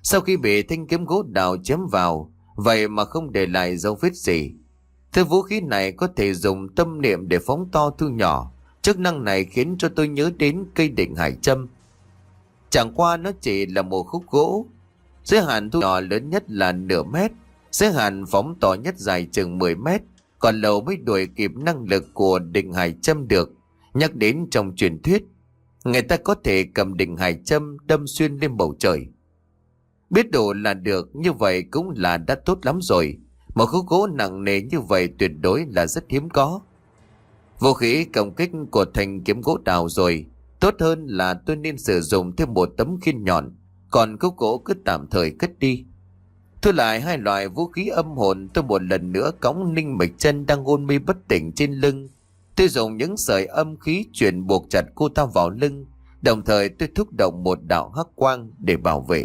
Sau khi bị thanh kiếm gỗ đào chém vào, vậy mà không để lại dấu vết gì. Thứ vũ khí này có thể dùng tâm niệm để phóng to thu nhỏ. Chức năng này khiến cho tôi nhớ đến cây định hải châm. Chẳng qua nó chỉ là một khúc gỗ. Giới hạn thu nhỏ lớn nhất là nửa mét. Giới hạn phóng to nhất dài chừng mười mét. Còn lâu mới đuổi kịp năng lực của định hải châm được. Nhắc đến trong truyền thuyết, người ta có thể cầm định hải châm đâm xuyên lên bầu trời. Biết đủ là được, như vậy cũng là đã tốt lắm rồi. Một khúc gỗ nặng nề như vậy tuyệt đối là rất hiếm có. Vũ khí công kích của thanh kiếm gỗ đào rồi. Tốt hơn là tôi nên sử dụng thêm một tấm khiên nhọn. Còn khúc gỗ cứ tạm thời cất đi. Thu lại hai loại vũ khí âm hồn, tôi một lần nữa cõng Ninh Mịch Chân đang hôn mê bất tỉnh trên lưng. Tôi dùng những sợi âm khí chuyển buộc chặt cô ta vào lưng. Đồng thời tôi thúc động một đạo hắc quang để bảo vệ.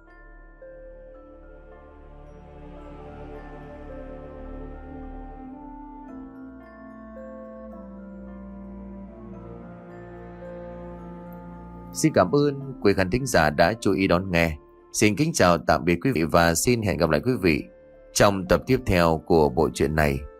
Xin cảm ơn quý khán thính giả đã chú ý đón nghe. Xin kính chào tạm biệt quý vị và xin hẹn gặp lại quý vị trong tập tiếp theo của bộ truyện này.